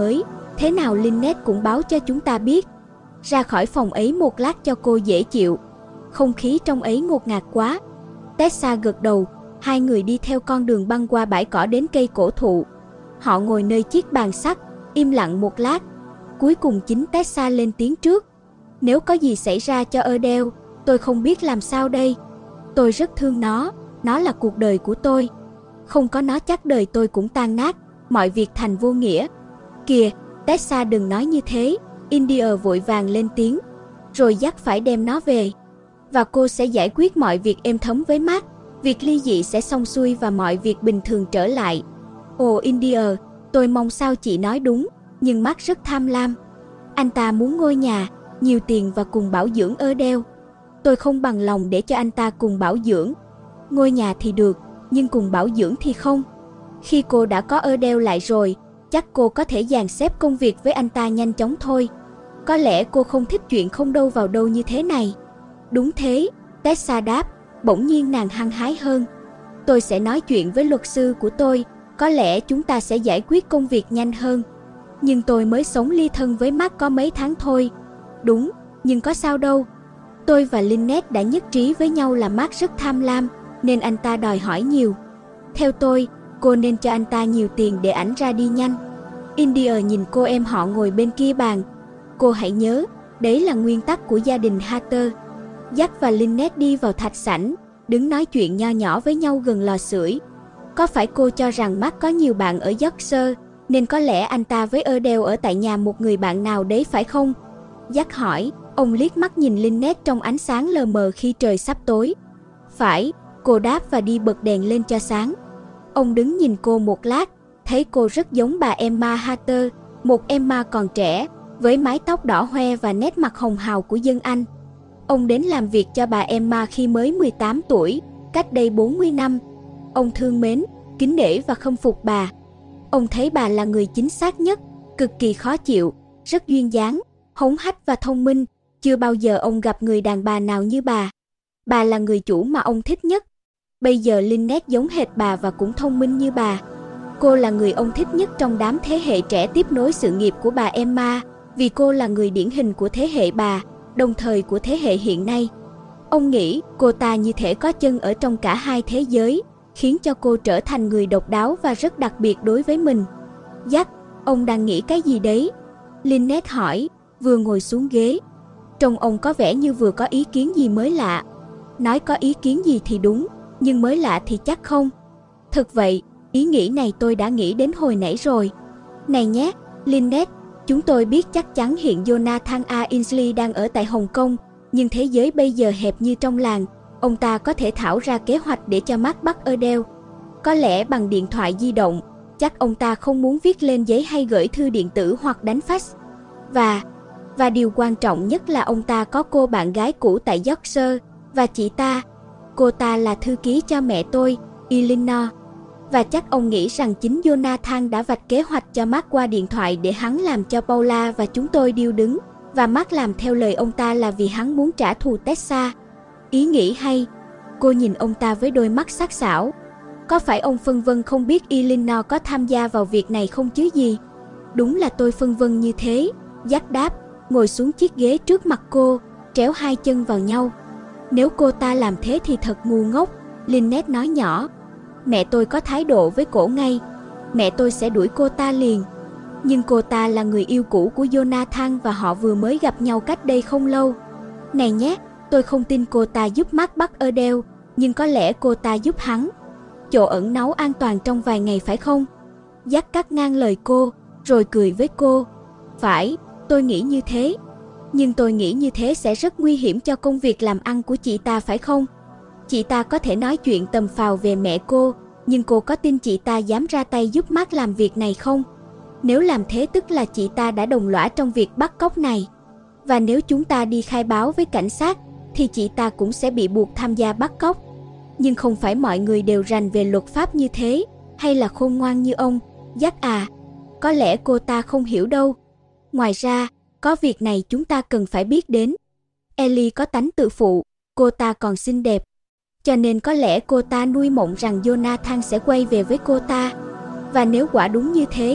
Thế nào Lynette cũng báo cho chúng ta biết. Ra khỏi phòng ấy một lát cho cô dễ chịu. Không khí trong ấy ngột ngạt quá. Tessa gật đầu. Hai người đi theo con đường băng qua bãi cỏ đến cây cổ thụ. Họ ngồi nơi chiếc bàn sắt, im lặng một lát. Cuối cùng chính Tessa lên tiếng trước. Nếu có gì xảy ra cho Adele, tôi không biết làm sao đây. Tôi rất thương nó, nó là cuộc đời của tôi. Không có nó chắc đời tôi cũng tan nát, mọi việc thành vô nghĩa. Kìa, Tessa đừng nói như thế. India vội vàng lên tiếng. Rồi dắt phải đem nó về. Và cô sẽ giải quyết mọi việc êm thấm với Mark. Việc ly dị sẽ xong xuôi và mọi việc bình thường trở lại. Ồ India, tôi mong sao chị nói đúng, nhưng Mark rất tham lam. Anh ta muốn ngôi nhà, nhiều tiền và cùng bảo dưỡng Adele. Tôi không bằng lòng để cho anh ta cùng bảo dưỡng. Ngôi nhà thì được, nhưng cùng bảo dưỡng thì không. Khi cô đã có Adele lại rồi, chắc cô có thể dàn xếp công việc với anh ta nhanh chóng thôi. Có lẽ cô không thích chuyện không đâu vào đâu như thế này. Đúng thế, Tessa đáp, bỗng nhiên nàng hăng hái hơn. Tôi sẽ nói chuyện với luật sư của tôi, có lẽ chúng ta sẽ giải quyết công việc nhanh hơn. Nhưng tôi mới sống ly thân với Mark có mấy tháng thôi. Đúng, nhưng có sao đâu. Tôi và Lynette đã nhất trí với nhau là Mark rất tham lam, nên anh ta đòi hỏi nhiều. Theo tôi, cô nên cho anh ta nhiều tiền để ảnh ra đi nhanh. India nhìn cô em họ ngồi bên kia bàn. Cô hãy nhớ, đấy là nguyên tắc của gia đình Hatter. Jack và Lynette đi vào thạch sảnh, đứng nói chuyện nho nhỏ với nhau gần lò sưởi. Có phải cô cho rằng Mark có nhiều bạn ở Yorkshire, nên có lẽ anh ta với Adele ở tại nhà một người bạn nào đấy phải không? Jack hỏi, ông liếc mắt nhìn Lynette trong ánh sáng lờ mờ khi trời sắp tối. Phải, cô đáp và đi bật đèn lên cho sáng. Ông đứng nhìn cô một lát, thấy cô rất giống bà Emma Hatter, một Emma còn trẻ, với mái tóc đỏ hoe và nét mặt hồng hào của dân Anh. Ông đến làm việc cho bà Emma khi mới mười tám tuổi, cách đây bốn mươi năm. Ông thương mến, kính nể và khâm phục bà. Ông thấy bà là người chính xác nhất, cực kỳ khó chịu, rất duyên dáng, hống hách và thông minh. Chưa bao giờ ông gặp người đàn bà nào như bà. Bà là người chủ mà ông thích nhất. Bây giờ Lynette giống hệt bà và cũng thông minh như bà. Cô là người ông thích nhất trong đám thế hệ trẻ tiếp nối sự nghiệp của bà Emma, vì cô là người điển hình của thế hệ bà, đồng thời của thế hệ hiện nay. Ông nghĩ cô ta như thể có chân ở trong cả hai thế giới, khiến cho cô trở thành người độc đáo và rất đặc biệt đối với mình. Jack, ông đang nghĩ cái gì đấy? Lynette hỏi, vừa ngồi xuống ghế. Trông ông có vẻ như vừa có ý kiến gì mới lạ. Nói có ý kiến gì thì đúng, nhưng mới lạ thì chắc không. Thực vậy, ý nghĩ này tôi đã nghĩ đến hồi nãy rồi. Này nhé, Lynette, chúng tôi biết chắc chắn hiện Jonathan A. Ainsley đang ở tại Hồng Kông, nhưng thế giới bây giờ hẹp như trong làng. Ông ta có thể thảo ra kế hoạch để cho Mark bắt Adele. Có lẽ bằng điện thoại di động, chắc ông ta không muốn viết lên giấy hay gửi thư điện tử hoặc đánh fax. Và, và điều quan trọng nhất là ông ta có cô bạn gái cũ tại Yorkshire, và chị ta. Cô ta là thư ký cho mẹ tôi, Eleanor. Và chắc ông nghĩ rằng chính Jonathan đã vạch kế hoạch cho Mark qua điện thoại để hắn làm cho Paula và chúng tôi điêu đứng. Và Mark làm theo lời ông ta là vì hắn muốn trả thù Tessa. Ý nghĩ hay. Cô nhìn ông ta với đôi mắt sắc sảo. Có phải ông phân vân không biết Eleanor có tham gia vào việc này không chứ gì? Đúng là tôi phân vân như thế, Jack đáp, ngồi xuống chiếc ghế trước mặt cô, tréo hai chân vào nhau. Nếu cô ta làm thế thì thật ngu ngốc, Lynette nói nhỏ. Mẹ tôi có thái độ với cổ ngay. Mẹ tôi sẽ đuổi cô ta liền. Nhưng cô ta là người yêu cũ của Jonathan và họ vừa mới gặp nhau cách đây không lâu. Này nhé, tôi không tin cô ta giúp Mark bắt Adele, nhưng có lẽ cô ta giúp hắn. Chỗ ẩn náu an toàn trong vài ngày phải không? Jack cắt ngang lời cô, rồi cười với cô. Phải, tôi nghĩ như thế. Nhưng tôi nghĩ như thế sẽ rất nguy hiểm cho công việc làm ăn của chị ta phải không? Chị ta có thể nói chuyện tầm phào về mẹ cô, nhưng cô có tin chị ta dám ra tay giúp Mark làm việc này không? Nếu làm thế tức là chị ta đã đồng lõa trong việc bắt cóc này. Và nếu chúng ta đi khai báo với cảnh sát, thì chị ta cũng sẽ bị buộc tham gia bắt cóc. Nhưng không phải mọi người đều rành về luật pháp như thế, hay là khôn ngoan như ông, Jack à. Có lẽ cô ta không hiểu đâu. Ngoài ra, có việc này chúng ta cần phải biết đến. Ellie có tánh tự phụ, cô ta còn xinh đẹp. Cho nên có lẽ cô ta nuôi mộng rằng Jonathan sẽ quay về với cô ta. Và nếu quả đúng như thế,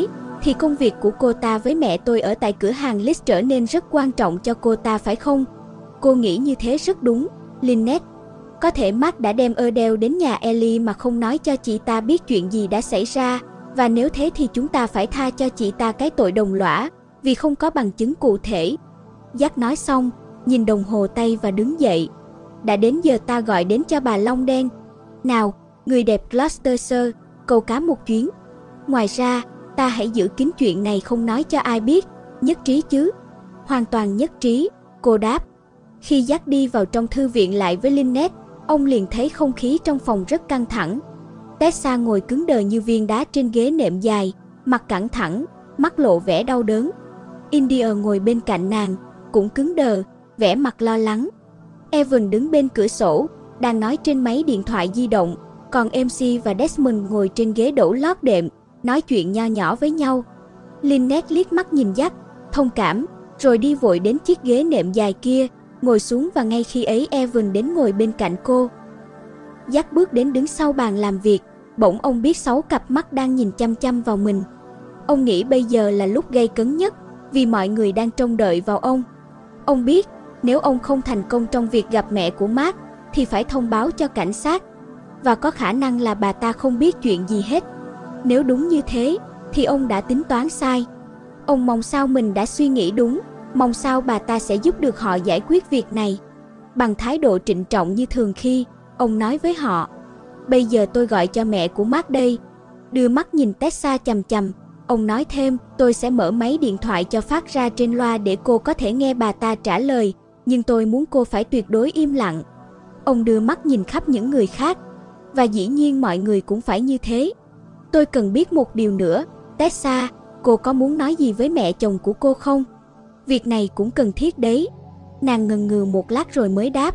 thì công việc của cô ta với mẹ tôi ở tại cửa hàng Liz trở nên rất quan trọng cho cô ta phải không? Cô nghĩ như thế rất đúng, Lynette. Có thể Mark đã đem Adele đến nhà Ellie mà không nói cho chị ta biết chuyện gì đã xảy ra, và nếu thế thì chúng ta phải tha cho chị ta cái tội đồng lõa, vì không có bằng chứng cụ thể. Jack nói xong, nhìn đồng hồ tay và đứng dậy. Đã đến giờ ta gọi đến cho bà Long Đen. Nào, người đẹp Gloucester, câu cá một chuyến. Ngoài ra, ta hãy giữ kín chuyện này không nói cho ai biết. Nhất trí chứ? Hoàn toàn nhất trí, cô đáp. Khi Jack đi vào trong thư viện lại với Lynette, ông liền thấy không khí trong phòng rất căng thẳng. Tessa ngồi cứng đờ như viên đá trên ghế nệm dài, mặt căng thẳng, mắt lộ vẻ đau đớn. India ngồi bên cạnh nàng, cũng cứng đờ, vẻ mặt lo lắng. Evan đứng bên cửa sổ, đang nói trên máy điện thoại di động, còn em xê và Desmond ngồi trên ghế đổ lót đệm, nói chuyện nho nhỏ với nhau. Lynette liếc mắt nhìn Jack, thông cảm, rồi đi vội đến chiếc ghế nệm dài kia, ngồi xuống và ngay khi ấy Evan đến ngồi bên cạnh cô. Jack bước đến đứng sau bàn làm việc, bỗng ông biết sáu cặp mắt đang nhìn chăm chăm vào mình. Ông nghĩ bây giờ là lúc gay cấn nhất, vì mọi người đang trông đợi vào ông. Ông biết, nếu ông không thành công trong việc gặp mẹ của Mark, thì phải thông báo cho cảnh sát, và có khả năng là bà ta không biết chuyện gì hết. Nếu đúng như thế, thì ông đã tính toán sai. Ông mong sao mình đã suy nghĩ đúng, mong sao bà ta sẽ giúp được họ giải quyết việc này. Bằng thái độ trịnh trọng như thường khi, ông nói với họ, bây giờ tôi gọi cho mẹ của Mark đây. Đưa mắt nhìn Tessa chằm chằm, ông nói thêm, tôi sẽ mở máy điện thoại cho phát ra trên loa để cô có thể nghe bà ta trả lời, nhưng tôi muốn cô phải tuyệt đối im lặng. Ông đưa mắt nhìn khắp những người khác, và dĩ nhiên mọi người cũng phải như thế. Tôi cần biết một điều nữa, Tessa, cô có muốn nói gì với mẹ chồng của cô không? Việc này cũng cần thiết đấy. Nàng ngần ngừ một lát rồi mới đáp.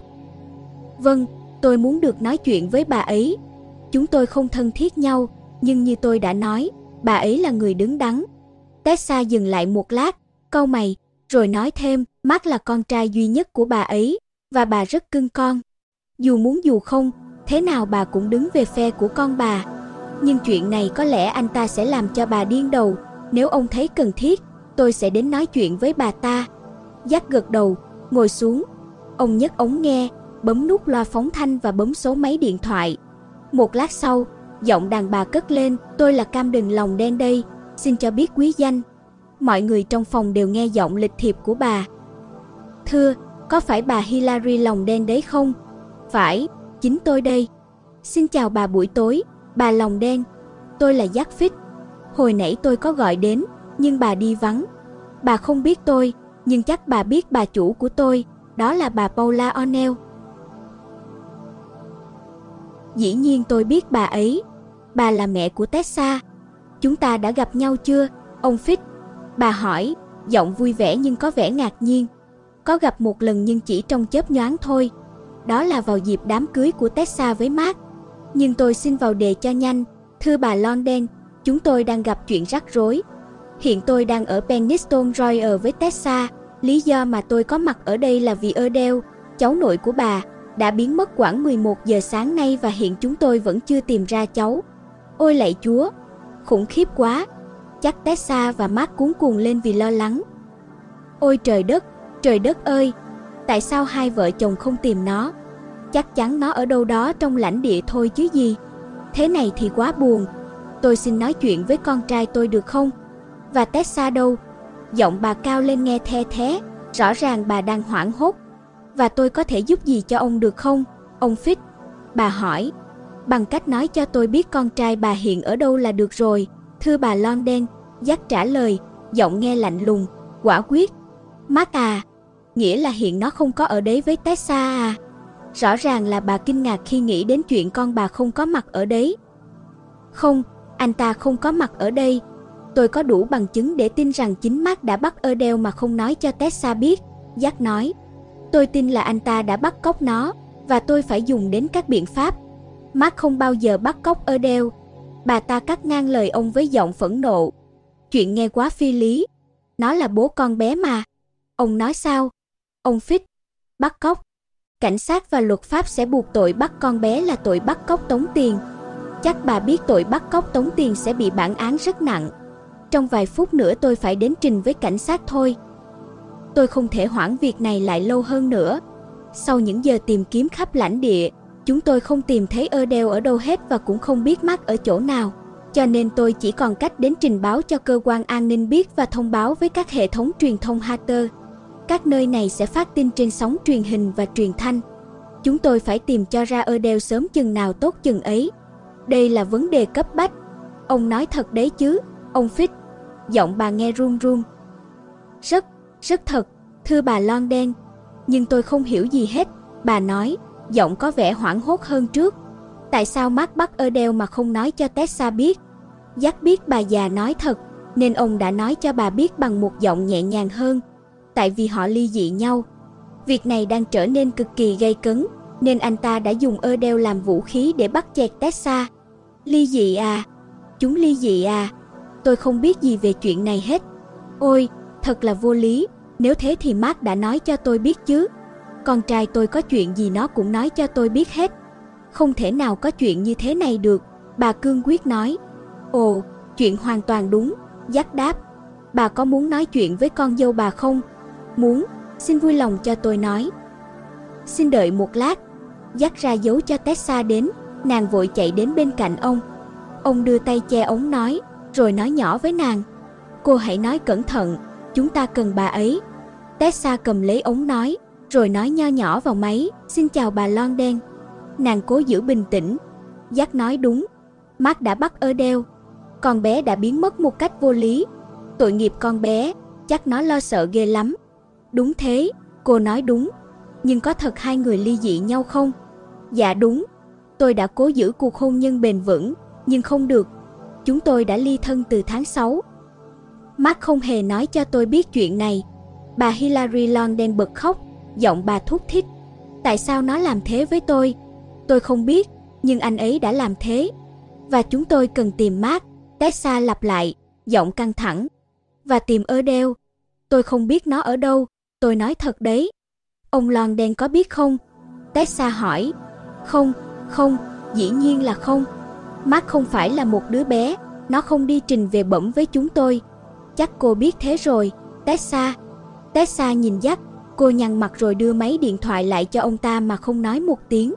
Vâng, tôi muốn được nói chuyện với bà ấy. Chúng tôi không thân thiết nhau, nhưng như tôi đã nói, bà ấy là người đứng đắn. Tessa dừng lại một lát, cau mày, rồi nói thêm, Mark là con trai duy nhất của bà ấy, và bà rất cưng con. Dù muốn dù không, thế nào bà cũng đứng về phe của con bà. Nhưng chuyện này có lẽ anh ta sẽ làm cho bà điên đầu. Nếu ông thấy cần thiết, tôi sẽ đến nói chuyện với bà ta. Jack gật đầu, ngồi xuống. Ông nhấc ống nghe, bấm nút loa phóng thanh và bấm số máy điện thoại. Một lát sau, giọng đàn bà cất lên, tôi là Camden Lòng Đen đây, xin cho biết quý danh. Mọi người trong phòng đều nghe giọng lịch thiệp của bà. Thưa, có phải bà Hillary Lòng Đen đấy không? Phải, chính tôi đây. Xin chào bà buổi tối, bà Lòng Đen. Tôi là Jack Fitz. Hồi nãy tôi có gọi đến, nhưng bà đi vắng. Bà không biết tôi, nhưng chắc bà biết bà chủ của tôi, đó là bà Paula O'Neill. Dĩ nhiên tôi biết bà ấy. Bà là mẹ của Tessa. Chúng ta đã gặp nhau chưa, ông Fitz? Bà hỏi, giọng vui vẻ nhưng có vẻ ngạc nhiên. Có gặp một lần nhưng chỉ trong chớp nhoáng thôi. Đó là vào dịp đám cưới của Tessa với Mark. Nhưng tôi xin vào đề cho nhanh. Thưa bà London, chúng tôi đang gặp chuyện rắc rối. Hiện tôi đang ở Penistone Royal với Tessa. Lý do mà tôi có mặt ở đây là vì Adele, cháu nội của bà, đã biến mất khoảng mười một giờ sáng nay và hiện chúng tôi vẫn chưa tìm ra cháu. Ôi lạy Chúa, khủng khiếp quá. Chắc Tessa và Mark cuống cuồng lên vì lo lắng. Ôi trời đất, trời đất ơi, tại sao hai vợ chồng không tìm nó? Chắc chắn nó ở đâu đó trong lãnh địa thôi chứ gì. Thế này thì quá buồn. Tôi xin nói chuyện với con trai tôi được không? Và Tessa đâu? Giọng bà cao lên nghe the thé, rõ ràng bà đang hoảng hốt. Và tôi có thể giúp gì cho ông được không, ông Fitz? Bà hỏi. Bằng cách nói cho tôi biết con trai bà hiện ở đâu là được rồi, thưa bà London. Jack trả lời, giọng nghe lạnh lùng, quả quyết. Mark à, nghĩa là hiện nó không có ở đấy với Tessa à? Rõ ràng là bà kinh ngạc khi nghĩ đến chuyện con bà không có mặt ở đấy. Không, anh ta không có mặt ở đây. Tôi có đủ bằng chứng để tin rằng chính Mark đã bắt Adele mà không nói cho Tessa biết, Jack nói. Tôi tin là anh ta đã bắt cóc nó, và tôi phải dùng đến các biện pháp. Mark không bao giờ bắt cóc Adele. Bà ta cắt ngang lời ông với giọng phẫn nộ. Chuyện nghe quá phi lý. Nó là bố con bé mà. Ông nói sao? Ông Fitz, bắt cóc. Cảnh sát và luật pháp sẽ buộc tội bắt con bé là tội bắt cóc tống tiền. Chắc bà biết tội bắt cóc tống tiền sẽ bị bản án rất nặng. Trong vài phút nữa tôi phải đến trình với cảnh sát thôi. Tôi không thể hoãn việc này lại lâu hơn nữa. Sau những giờ tìm kiếm khắp lãnh địa, chúng tôi không tìm thấy Adele ở đâu hết và cũng không biết Mark ở chỗ nào. Cho nên tôi chỉ còn cách đến trình báo cho cơ quan an ninh biết và thông báo với các hệ thống truyền thông Hatter. Các nơi này sẽ phát tin trên sóng truyền hình và truyền thanh. Chúng tôi phải tìm cho ra Adele sớm chừng nào tốt chừng ấy. Đây là vấn đề cấp bách. Ông nói thật đấy chứ, ông Fitz. Giọng bà nghe run run. Rất, rất thật, thưa bà London. Nhưng tôi không hiểu gì hết, bà nói, giọng có vẻ hoảng hốt hơn trước. Tại sao Mark bắt Adele mà không nói cho Tessa biết? Jack biết bà già nói thật, nên ông đã nói cho bà biết bằng một giọng nhẹ nhàng hơn. Tại vì họ ly dị nhau. Việc này đang trở nên cực kỳ gay cấn, nên anh ta đã dùng Adele làm vũ khí để bắt chẹt Tessa. Ly dị à? Chúng ly dị à? Tôi không biết gì về chuyện này hết. Ôi, thật là vô lý, nếu thế thì Mark đã nói cho tôi biết chứ. Con trai tôi có chuyện gì nó cũng nói cho tôi biết hết. Không thể nào có chuyện như thế này được, bà cương quyết nói. Ồ, chuyện hoàn toàn đúng, Jack đáp. Bà có muốn nói chuyện với con dâu bà không? Muốn, xin vui lòng cho tôi nói. Xin đợi một lát. Jack ra dấu cho Tessa đến, nàng vội chạy đến bên cạnh ông. Ông đưa tay che ống nói, rồi nói nhỏ với nàng. Cô hãy nói cẩn thận, chúng ta cần bà ấy. Tessa cầm lấy ống nói, rồi nói nho nhỏ vào máy, xin chào bà London. Nàng cố giữ bình tĩnh. Jack nói đúng, Mark đã bắt Adele. Con bé đã biến mất một cách vô lý. Tội nghiệp con bé, chắc nó lo sợ ghê lắm. Đúng thế, cô nói đúng. Nhưng có thật hai người ly dị nhau không? Dạ đúng. Tôi đã cố giữ cuộc hôn nhân bền vững, nhưng không được. Chúng tôi đã ly thân từ tháng sáu. Mark không hề nói cho tôi biết chuyện này. Bà Hilary London bật khóc, giọng bà thút thít. Tại sao nó làm thế với tôi? Tôi không biết, nhưng anh ấy đã làm thế. Và chúng tôi cần tìm Mark, Tessa lặp lại, giọng căng thẳng. Và tìm Adele. Tôi không biết nó ở đâu, tôi nói thật đấy. Ông London có biết không? Tessa hỏi. Không, không, dĩ nhiên là không. Mark không phải là một đứa bé, nó không đi trình về bẩm với chúng tôi. Chắc cô biết thế rồi, Tessa. Tessa nhìn Jack, cô nhăn mặt rồi đưa máy điện thoại lại cho ông ta mà không nói một tiếng.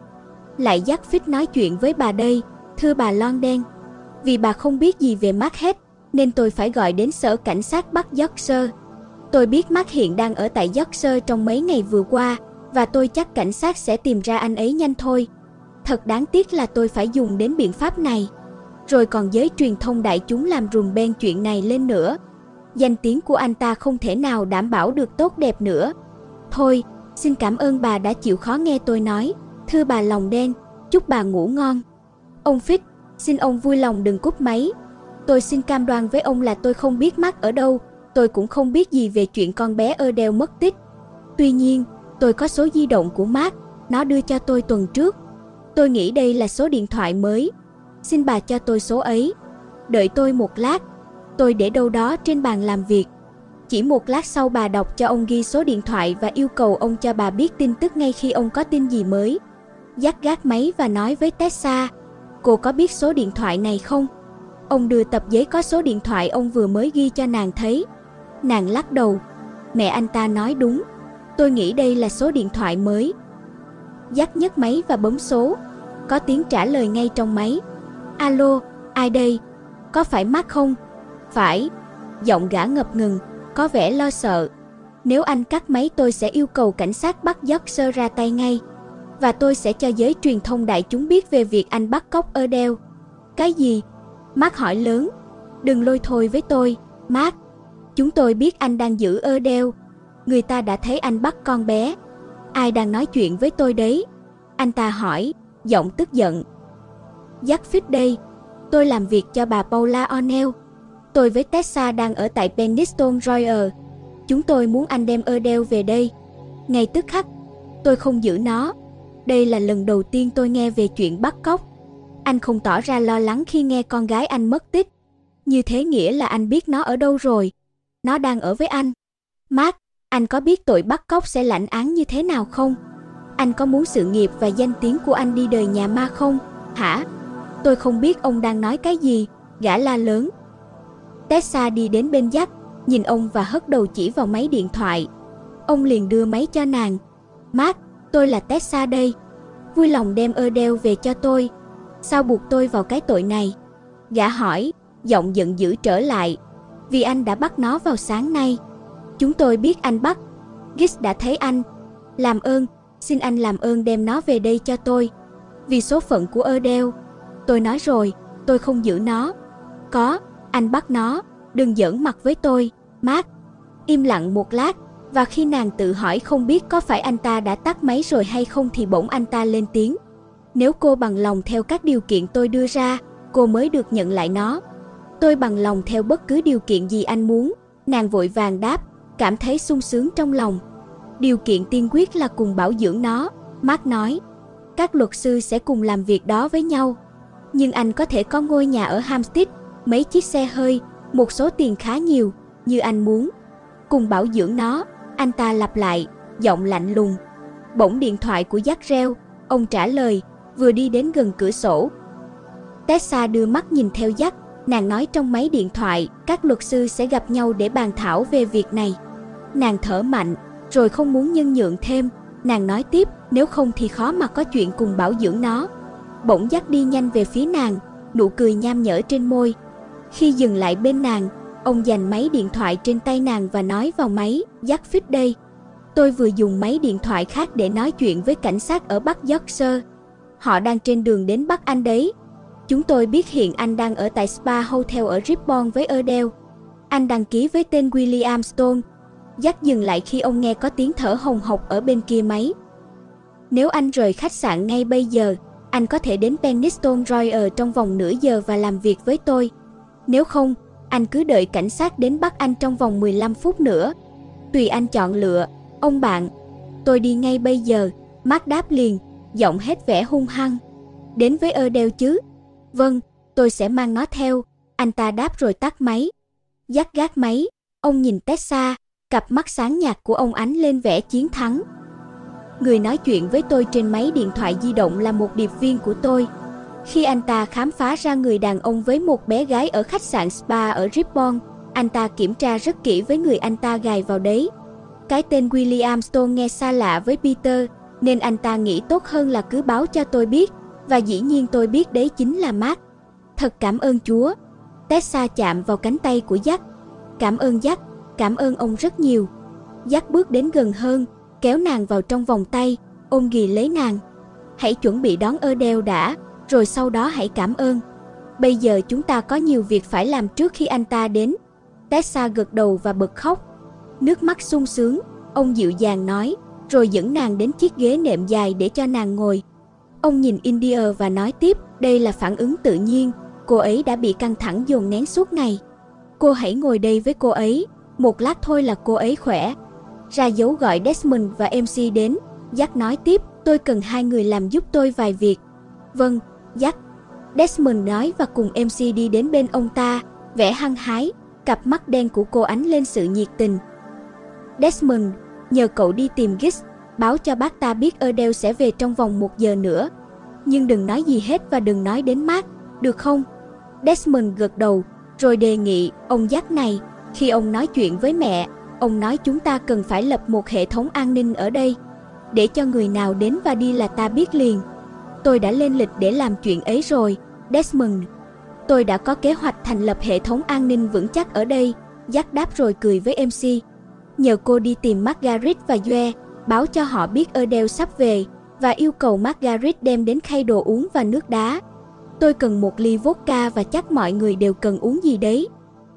Lại Jack Fitz nói chuyện với bà đây, thưa bà London. Vì bà không biết gì về Mark hết, nên tôi phải gọi đến sở cảnh sát Bắc Yorkshire. Tôi biết Mark hiện đang ở tại Yorkshire trong mấy ngày vừa qua, và tôi chắc cảnh sát sẽ tìm ra anh ấy nhanh thôi. Thật đáng tiếc là tôi phải dùng đến biện pháp này. Rồi còn giới truyền thông đại chúng làm rùm beng chuyện này lên nữa. Danh tiếng của anh ta không thể nào đảm bảo được tốt đẹp nữa. Thôi, xin cảm ơn bà đã chịu khó nghe tôi nói, thưa bà lòng đen, chúc bà ngủ ngon. Ông Fitz, xin ông vui lòng đừng cúp máy. Tôi xin cam đoan với ông là tôi không biết Mark ở đâu, tôi cũng không biết gì về chuyện con bé Adele mất tích. Tuy nhiên, tôi có số di động của Mark, nó đưa cho tôi tuần trước. Tôi nghĩ đây là số điện thoại mới. Xin bà cho tôi số ấy. Đợi tôi một lát. Tôi để đâu đó trên bàn làm việc. Chỉ một lát sau bà đọc cho ông ghi số điện thoại và yêu cầu ông cho bà biết tin tức ngay khi ông có tin gì mới. Jack gác máy và nói với Tessa, cô có biết số điện thoại này không? Ông đưa tập giấy có số điện thoại ông vừa mới ghi cho nàng thấy. Nàng lắc đầu. Mẹ anh ta nói đúng. Tôi nghĩ đây là số điện thoại mới. Jack nhấc máy và bấm số. Có tiếng trả lời ngay trong máy. Alo, ai đây? Có phải Mark không? Phải. Giọng gã ngập ngừng, có vẻ lo sợ. Nếu anh cắt máy tôi sẽ yêu cầu cảnh sát Bắc Yorkshire ra tay ngay. Và tôi sẽ cho giới truyền thông đại chúng biết về việc anh bắt cóc Adele. Cái gì? Mark hỏi lớn. Đừng lôi thôi với tôi, Mark. Chúng tôi biết anh đang giữ Adele. Người ta đã thấy anh bắt con bé. Ai đang nói chuyện với tôi đấy? Anh ta hỏi, giọng tức giận. Jack Fitz đây. Tôi làm việc cho bà Paula O'Neill. Tôi với Tessa đang ở tại Penistone Royal. Chúng tôi muốn anh đem Adele về đây. Ngay tức khắc. Tôi không giữ nó. Đây là lần đầu tiên tôi nghe về chuyện bắt cóc. Anh không tỏ ra lo lắng khi nghe con gái anh mất tích. Như thế nghĩa là anh biết nó ở đâu rồi. Nó đang ở với anh. Mark, anh có biết tội bắt cóc sẽ lãnh án như thế nào không? Anh có muốn sự nghiệp và danh tiếng của anh đi đời nhà ma không? Hả? Tôi không biết ông đang nói cái gì. Gã la lớn. Tessa đi đến bên Jack, nhìn ông và hất đầu chỉ vào máy điện thoại. Ông liền đưa máy cho nàng. Mark, tôi là Tessa đây. Vui lòng đem Adele về cho tôi. Sao buộc tôi vào cái tội này? Gã hỏi, giọng giận dữ trở lại. Vì anh đã bắt nó vào sáng nay. Chúng tôi biết anh bắt. Gis đã thấy anh. Làm ơn, xin anh làm ơn đem nó về đây cho tôi. Vì số phận của Adele. Tôi nói rồi, tôi không giữ nó. Có, anh bắt nó. Đừng giỡn mặt với tôi, Mark. Im lặng một lát, và khi nàng tự hỏi không biết có phải anh ta đã tắt máy rồi hay không thì bỗng anh ta lên tiếng. Nếu cô bằng lòng theo các điều kiện tôi đưa ra, cô mới được nhận lại nó. Tôi bằng lòng theo bất cứ điều kiện gì anh muốn, nàng vội vàng đáp, cảm thấy sung sướng trong lòng. Điều kiện tiên quyết là cùng bảo dưỡng nó, Mark nói. Các luật sư sẽ cùng làm việc đó với nhau. Nhưng anh có thể có ngôi nhà ở Hampstead, mấy chiếc xe hơi, một số tiền khá nhiều, như anh muốn. Cùng bảo dưỡng nó, anh ta lặp lại, giọng lạnh lùng. Bỗng điện thoại của Jack reo, ông trả lời, vừa đi đến gần cửa sổ. Tessa đưa mắt nhìn theo Jack, nàng nói trong máy điện thoại, các luật sư sẽ gặp nhau để bàn thảo về việc này. Nàng thở mạnh, rồi không muốn nhân nhượng thêm, nàng nói tiếp, nếu không thì khó mà có chuyện cùng bảo dưỡng nó. Bỗng Jack đi nhanh về phía nàng, nụ cười nham nhở trên môi. Khi dừng lại bên nàng, ông giành máy điện thoại trên tay nàng và nói vào máy, Jack Fitz đây. Tôi vừa dùng máy điện thoại khác để nói chuyện với cảnh sát ở Bắc Yorkshire. Họ đang trên đường đến bắt anh đấy. Chúng tôi biết hiện anh đang ở tại Spa Hotel ở Ripon với Adele. Anh đăng ký với tên William Stone. Jack dừng lại khi ông nghe có tiếng thở hồng hộc ở bên kia máy. Nếu anh rời khách sạn ngay bây giờ, anh có thể đến Penistone Royal trong vòng nửa giờ và làm việc với tôi. Nếu không, anh cứ đợi cảnh sát đến bắt anh trong vòng mười lăm phút nữa. Tùy anh chọn lựa, ông bạn. Tôi đi ngay bây giờ, Mark đáp liền, giọng hết vẻ hung hăng. Đến với Adele chứ? Vâng, tôi sẽ mang nó theo, anh ta đáp rồi tắt máy. Jack gác máy, ông nhìn Tessa, cặp mắt sáng nhạt của ông ánh lên vẻ chiến thắng. Người nói chuyện với tôi trên máy điện thoại di động là một điệp viên của tôi. Khi anh ta khám phá ra người đàn ông với một bé gái ở khách sạn Spa ở Ripon, anh ta kiểm tra rất kỹ với người anh ta gài vào đấy. Cái tên William Stone nghe xa lạ với Peter, nên anh ta nghĩ tốt hơn là cứ báo cho tôi biết, và dĩ nhiên tôi biết đấy chính là Mark. Thật cảm ơn Chúa. Tessa chạm vào cánh tay của Jack. Cảm ơn Jack, cảm ơn ông rất nhiều. Jack bước đến gần hơn, kéo nàng vào trong vòng tay, ôm ghì lấy nàng. Hãy chuẩn bị đón Adele đã, rồi sau đó hãy cảm ơn. Bây giờ chúng ta có nhiều việc phải làm trước khi anh ta đến. Tessa gật đầu và bật khóc. Nước mắt sung sướng, ông dịu dàng nói, rồi dẫn nàng đến chiếc ghế nệm dài để cho nàng ngồi. Ông nhìn India và nói tiếp, đây là phản ứng tự nhiên, cô ấy đã bị căng thẳng dồn nén suốt ngày. Cô hãy ngồi đây với cô ấy, một lát thôi là cô ấy khỏe. Ra dấu gọi Desmond và em xê đến, Jack nói tiếp, tôi cần hai người làm giúp tôi vài việc. Vâng, Jack. Desmond nói và cùng em xê đi đến bên ông ta, vẻ hăng hái, cặp mắt đen của cô ánh lên sự nhiệt tình. Desmond, nhờ cậu đi tìm Gis, báo cho bác ta biết Adele sẽ về trong vòng một giờ nữa. Nhưng đừng nói gì hết và đừng nói đến Mark, được không? Desmond gật đầu, rồi đề nghị, ông Jack này, khi ông nói chuyện với mẹ, ông nói chúng ta cần phải lập một hệ thống an ninh ở đây, để cho người nào đến và đi là ta biết liền. Tôi đã lên lịch để làm chuyện ấy rồi, Desmond. Tôi đã có kế hoạch thành lập hệ thống an ninh vững chắc ở đây, Jack đáp rồi cười với em xê. Nhờ cô đi tìm Margaret và Joe, báo cho họ biết Adele sắp về, và yêu cầu Margaret đem đến khay đồ uống và nước đá. Tôi cần một ly vodka và chắc mọi người đều cần uống gì đấy.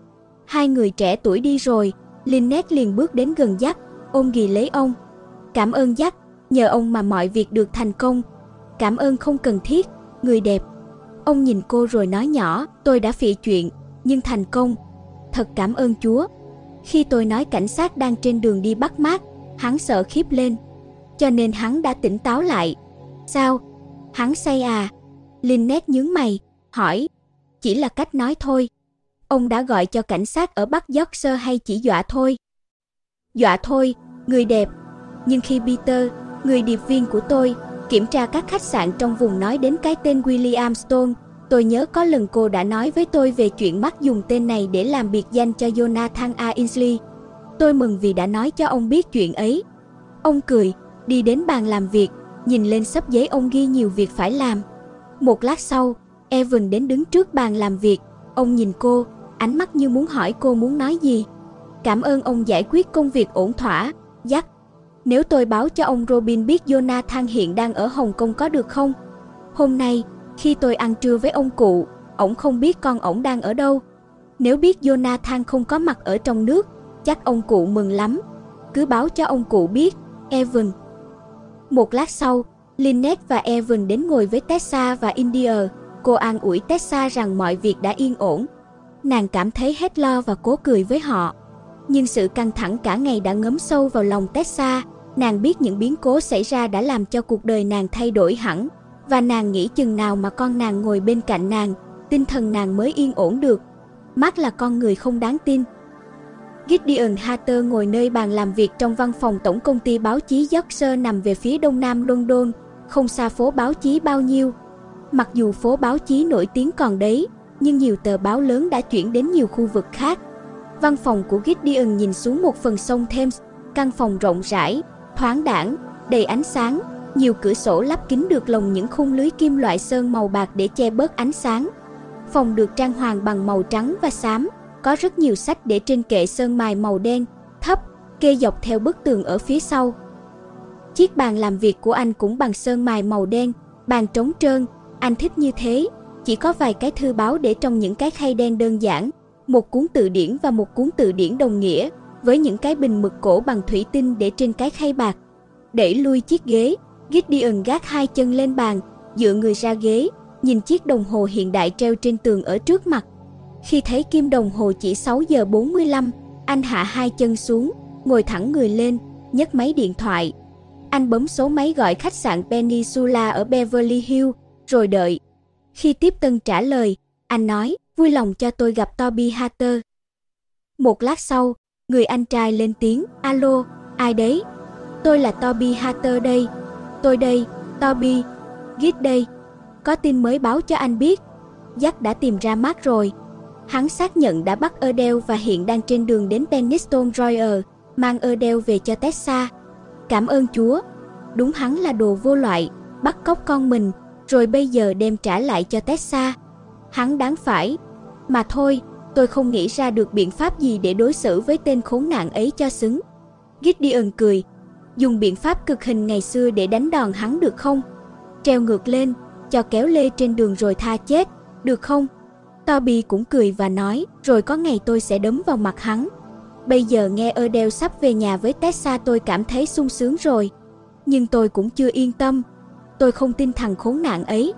Hai người trẻ tuổi đi rồi, Lynette liền bước đến gần Jack, ôm ghì lấy ông. Cảm ơn Jack, nhờ ông mà mọi việc được thành công. Cảm ơn không cần thiết, người đẹp. Ông nhìn cô rồi nói nhỏ, tôi đã phị chuyện, nhưng thành công. Thật cảm ơn Chúa. Khi tôi nói cảnh sát đang trên đường đi bắt Mark, hắn sợ khiếp lên. Cho nên hắn đã tỉnh táo lại. Sao? Hắn say à? Lynette nhướng mày, hỏi. Chỉ là cách nói thôi. Ông đã gọi cho cảnh sát ở Bắc Yorkshire hay chỉ dọa thôi? Dọa thôi, người đẹp. Nhưng khi Peter, người điệp viên của tôi, kiểm tra các khách sạn trong vùng nói đến cái tên William Stone, Tôi nhớ có lần cô đã nói với tôi về chuyện Mark dùng tên này để làm biệt danh cho Jonathan A. Ainsley. Tôi mừng vì đã nói cho ông biết chuyện ấy. Ông cười, đi đến bàn làm việc, nhìn lên xấp giấy ông ghi nhiều việc phải làm. Một lát sau, Evan đến đứng trước bàn làm việc. Ông nhìn cô, ánh mắt như muốn hỏi cô muốn nói gì. Cảm ơn ông giải quyết công việc ổn thỏa, Jack. Nếu tôi báo cho ông Robin biết Jonathan hiện đang ở Hồng Kông có được không? Hôm nay, khi tôi ăn trưa với ông cụ, ổng không biết con ổng đang ở đâu. Nếu biết Jonathan không có mặt ở trong nước, chắc ông cụ mừng lắm. Cứ báo cho ông cụ biết, Evan. Một lát sau, Lynette và Evan đến ngồi với Tessa và India. Cô an ủi Tessa rằng mọi việc đã yên ổn. Nàng cảm thấy hết lo và cố cười với họ. Nhưng sự căng thẳng cả ngày đã ngấm sâu vào lòng Tessa. Nàng biết những biến cố xảy ra đã làm cho cuộc đời nàng thay đổi hẳn. Và nàng nghĩ chừng nào mà con nàng ngồi bên cạnh nàng, tinh thần nàng mới yên ổn được. Mark là con người không đáng tin. Gideon Hatter ngồi nơi bàn làm việc trong văn phòng tổng công ty báo chí Yorkshire nằm về phía đông nam London, không xa phố báo chí bao nhiêu. Mặc dù phố báo chí nổi tiếng còn đấy, nhưng nhiều tờ báo lớn đã chuyển đến nhiều khu vực khác. Văn phòng của Gideon nhìn xuống một phần sông Thames, căn phòng rộng rãi, thoáng đãng, đầy ánh sáng, nhiều cửa sổ lắp kín được lồng những khung lưới kim loại sơn màu bạc để che bớt ánh sáng. Phòng được trang hoàng bằng màu trắng và xám, có rất nhiều sách để trên kệ sơn mài màu đen, thấp, kê dọc theo bức tường ở phía sau. Chiếc bàn làm việc của anh cũng bằng sơn mài màu đen, bàn trống trơn, anh thích như thế, chỉ có vài cái thư báo để trong những cái khay đen đơn giản, một cuốn từ điển và một cuốn từ điển đồng nghĩa, với những cái bình mực cổ bằng thủy tinh để trên cái khay bạc. Đẩy lui chiếc ghế, Gideon gác hai chân lên bàn, dựa người ra ghế, nhìn chiếc đồng hồ hiện đại treo trên tường ở trước mặt. Khi thấy kim đồng hồ chỉ sáu giờ bốn mươi lăm, anh hạ hai chân xuống, ngồi thẳng người lên, nhấc máy điện thoại. Anh bấm số máy gọi khách sạn Peninsula ở Beverly Hills, rồi đợi. Khi tiếp tân trả lời, anh nói, vui lòng cho tôi gặp Toby Hatter. Một lát sau, người anh trai lên tiếng, alo, ai đấy? Tôi là Toby Hatter đây. Tôi đây, Toby. Git đây. Có tin mới báo cho anh biết. Jack đã tìm ra Mark rồi. Hắn xác nhận đã bắt Adele và hiện đang trên đường đến Penistone Royal, mang Adele về cho Tessa. Cảm ơn Chúa. Đúng, hắn là đồ vô loại, bắt cóc con mình, rồi bây giờ đem trả lại cho Tessa. Hắn đáng phải. Mà thôi, tôi không nghĩ ra được biện pháp gì để đối xử với tên khốn nạn ấy cho xứng. Gideon cười. Dùng biện pháp cực hình ngày xưa để đánh đòn hắn được không? Treo ngược lên, cho kéo lê trên đường rồi tha chết, được không? Toby cũng cười và nói, rồi có ngày tôi sẽ đấm vào mặt hắn. Bây giờ nghe Adele sắp về nhà với Tessa tôi cảm thấy sung sướng rồi. Nhưng tôi cũng chưa yên tâm. Tôi không tin thằng khốn nạn ấy.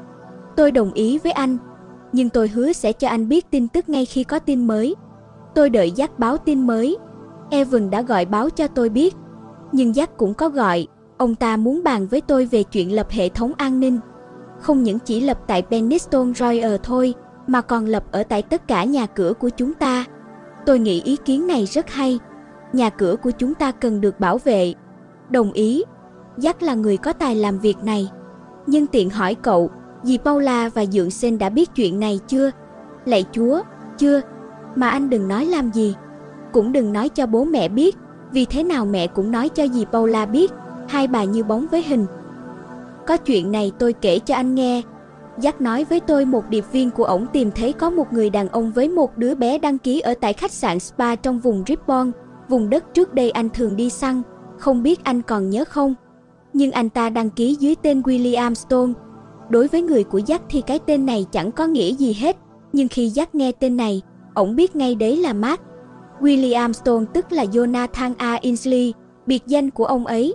Tôi đồng ý với anh, nhưng tôi hứa sẽ cho anh biết tin tức ngay khi có tin mới. Tôi đợi Jack báo tin mới. Evan đã gọi báo cho tôi biết. Nhưng Jack cũng có gọi, ông ta muốn bàn với tôi về chuyện lập hệ thống an ninh. Không những chỉ lập tại Penistone Royal thôi, mà còn lập ở tại tất cả nhà cửa của chúng ta. Tôi nghĩ ý kiến này rất hay. Nhà cửa của chúng ta cần được bảo vệ. Đồng ý. Jack là người có tài làm việc này. Nhưng tiện hỏi cậu, dì Paula và Dượng Sen đã biết chuyện này chưa? Lạy Chúa, chưa. Mà anh đừng nói làm gì. Cũng đừng nói cho bố mẹ biết. Vì thế nào mẹ cũng nói cho dì Paula biết. Hai bà như bóng với hình. Có chuyện này tôi kể cho anh nghe. Jack nói với tôi một điệp viên của ổng tìm thấy có một người đàn ông với một đứa bé đăng ký ở tại khách sạn Spa trong vùng Ripon, vùng đất trước đây anh thường đi săn. Không biết anh còn nhớ không? Nhưng anh ta đăng ký dưới tên William Stone. Đối với người của Jack thì cái tên này chẳng có nghĩa gì hết. Nhưng khi Jack nghe tên này, ổng biết ngay đấy là Mark. William Stone tức là Jonathan A. Ainsley, biệt danh của ông ấy.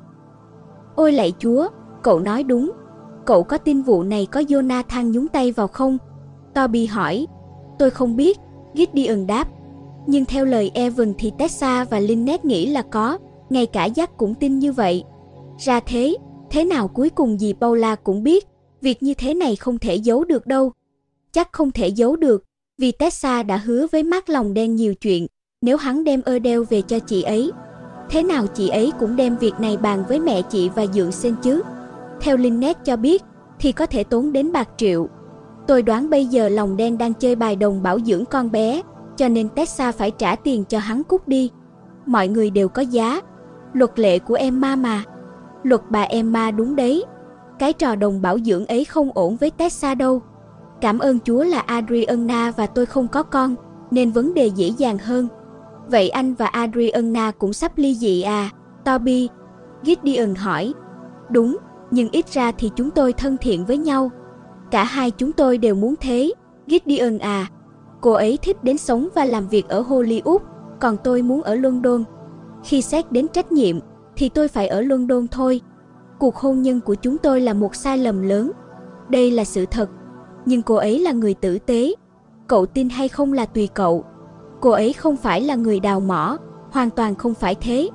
Ôi lạy Chúa, cậu nói đúng. Cậu có tin vụ này có Jonathan nhúng tay vào không? Toby hỏi. Tôi không biết, Gideon đáp. Nhưng theo lời Evan thì Tessa và Lynette nghĩ là có, ngay cả Jack cũng tin như vậy. Ra thế, thế nào cuối cùng dì Paula cũng biết, việc như thế này không thể giấu được đâu. Chắc không thể giấu được, vì Tessa đã hứa với Mark lòng đen nhiều chuyện, nếu hắn đem Adele về cho chị ấy. Thế nào chị ấy cũng đem việc này bàn với mẹ chị và Dượng Sen chứ. Theo Lynette cho biết, thì có thể tốn đến bạc triệu. Tôi đoán bây giờ lòng đen đang chơi bài đồng bảo dưỡng con bé, cho nên Tessa phải trả tiền cho hắn cút đi. Mọi người đều có giá. Luật lệ của Emma mà. Luật bà Emma đúng đấy. Cái trò đồng bảo dưỡng ấy không ổn với Tessa đâu. Cảm ơn Chúa là Adriana và tôi không có con, nên vấn đề dễ dàng hơn. Vậy anh và Adriana cũng sắp ly dị à, Toby? Gideon hỏi. Đúng, nhưng ít ra thì chúng tôi thân thiện với nhau. Cả hai chúng tôi đều muốn thế, Gideon à. Cô ấy thích đến sống và làm việc ở Hollywood, còn tôi muốn ở London. Khi xét đến trách nhiệm, thì tôi phải ở London thôi. Cuộc hôn nhân của chúng tôi là một sai lầm lớn. Đây là sự thật. Nhưng cô ấy là người tử tế. Cậu tin hay không là tùy cậu. Cô ấy không phải là người đào mỏ, hoàn toàn không phải thế.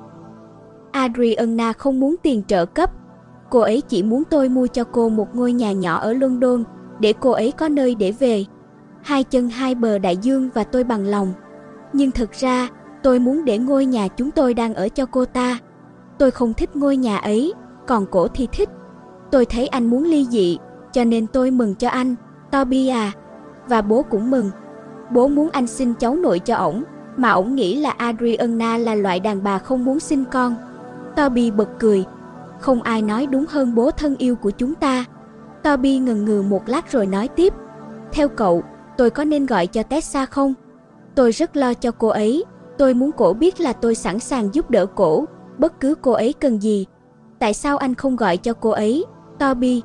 Adriana không muốn tiền trợ cấp. Cô ấy chỉ muốn tôi mua cho cô một ngôi nhà nhỏ ở London, để cô ấy có nơi để về. Hai chân hai bờ đại dương và tôi bằng lòng. Nhưng thực ra, tôi muốn để ngôi nhà chúng tôi đang ở cho cô ta. Tôi không thích ngôi nhà ấy, còn cổ thì thích. Tôi thấy anh muốn ly dị, cho nên tôi mừng cho anh, Toby à. Và bố cũng mừng. Bố muốn anh sinh cháu nội cho ổng, mà ổng nghĩ là Adriana là loại đàn bà không muốn sinh con. Toby bật cười. Không ai nói đúng hơn bố thân yêu của chúng ta. Toby ngần ngừ một lát rồi nói tiếp. Theo cậu, tôi có nên gọi cho Tessa không? Tôi rất lo cho cô ấy. Tôi muốn cổ biết là tôi sẵn sàng giúp đỡ cổ, bất cứ cô ấy cần gì. Tại sao anh không gọi cho cô ấy, Toby?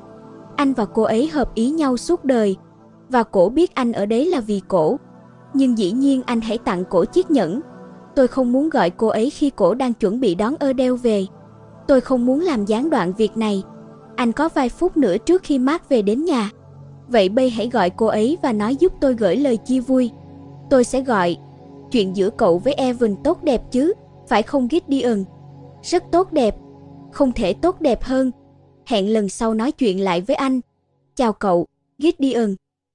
Anh và cô ấy hợp ý nhau suốt đời, và cổ biết anh ở đấy là vì cổ. Nhưng dĩ nhiên anh hãy tặng cổ chiếc nhẫn. Tôi không muốn gọi cô ấy khi cổ đang chuẩn bị đón Adele về. Tôi không muốn làm gián đoạn việc này. Anh có vài phút nữa trước khi Mark về đến nhà. Vậy bây hãy gọi cô ấy và nói giúp tôi gửi lời chia vui. Tôi sẽ gọi. Chuyện giữa cậu với Evan tốt đẹp chứ, phải không Gideon? Rất tốt đẹp. Không thể tốt đẹp hơn. Hẹn lần sau nói chuyện lại với anh. Chào cậu, Gideon.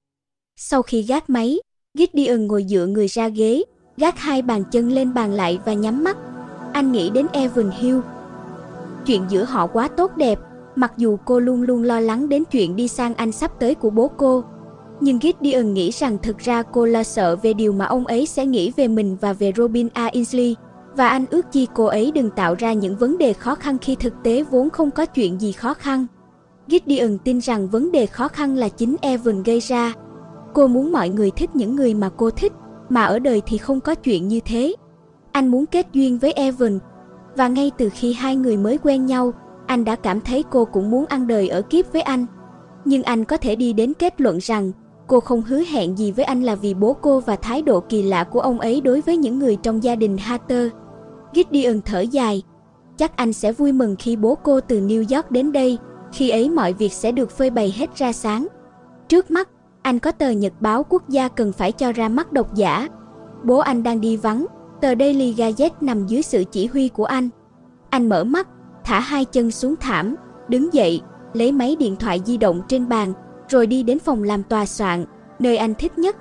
Sau khi gác máy, Gideon ngồi dựa người ra ghế, gác hai bàn chân lên bàn lại và nhắm mắt. Anh nghĩ đến Evan Hill. Chuyện giữa họ quá tốt đẹp, mặc dù cô luôn luôn lo lắng đến chuyện đi sang Anh sắp tới của bố cô. Nhưng Gideon nghĩ rằng thực ra cô lo sợ về điều mà ông ấy sẽ nghĩ về mình và về Robin Ainsley, và anh ước chi cô ấy đừng tạo ra những vấn đề khó khăn khi thực tế vốn không có chuyện gì khó khăn. Gideon tin rằng vấn đề khó khăn là chính Evan gây ra. Cô muốn mọi người thích những người mà cô thích, mà ở đời thì không có chuyện như thế. Anh muốn kết duyên với Evan, và ngay từ khi hai người mới quen nhau, anh đã cảm thấy cô cũng muốn ăn đời ở kiếp với anh. Nhưng anh có thể đi đến kết luận rằng cô không hứa hẹn gì với anh là vì bố cô và thái độ kỳ lạ của ông ấy đối với những người trong gia đình Hatter. Gideon thở dài. Chắc anh sẽ vui mừng khi bố cô từ New York đến đây, khi ấy mọi việc sẽ được phơi bày hết ra sáng. Trước mắt, anh có tờ nhật báo quốc gia cần phải cho ra mắt độc giả. Bố anh đang đi vắng, tờ Daily Gazette nằm dưới sự chỉ huy của anh. Anh mở mắt, thả hai chân xuống thảm, đứng dậy, lấy máy điện thoại di động trên bàn, rồi đi đến phòng làm tòa soạn, nơi anh thích nhất.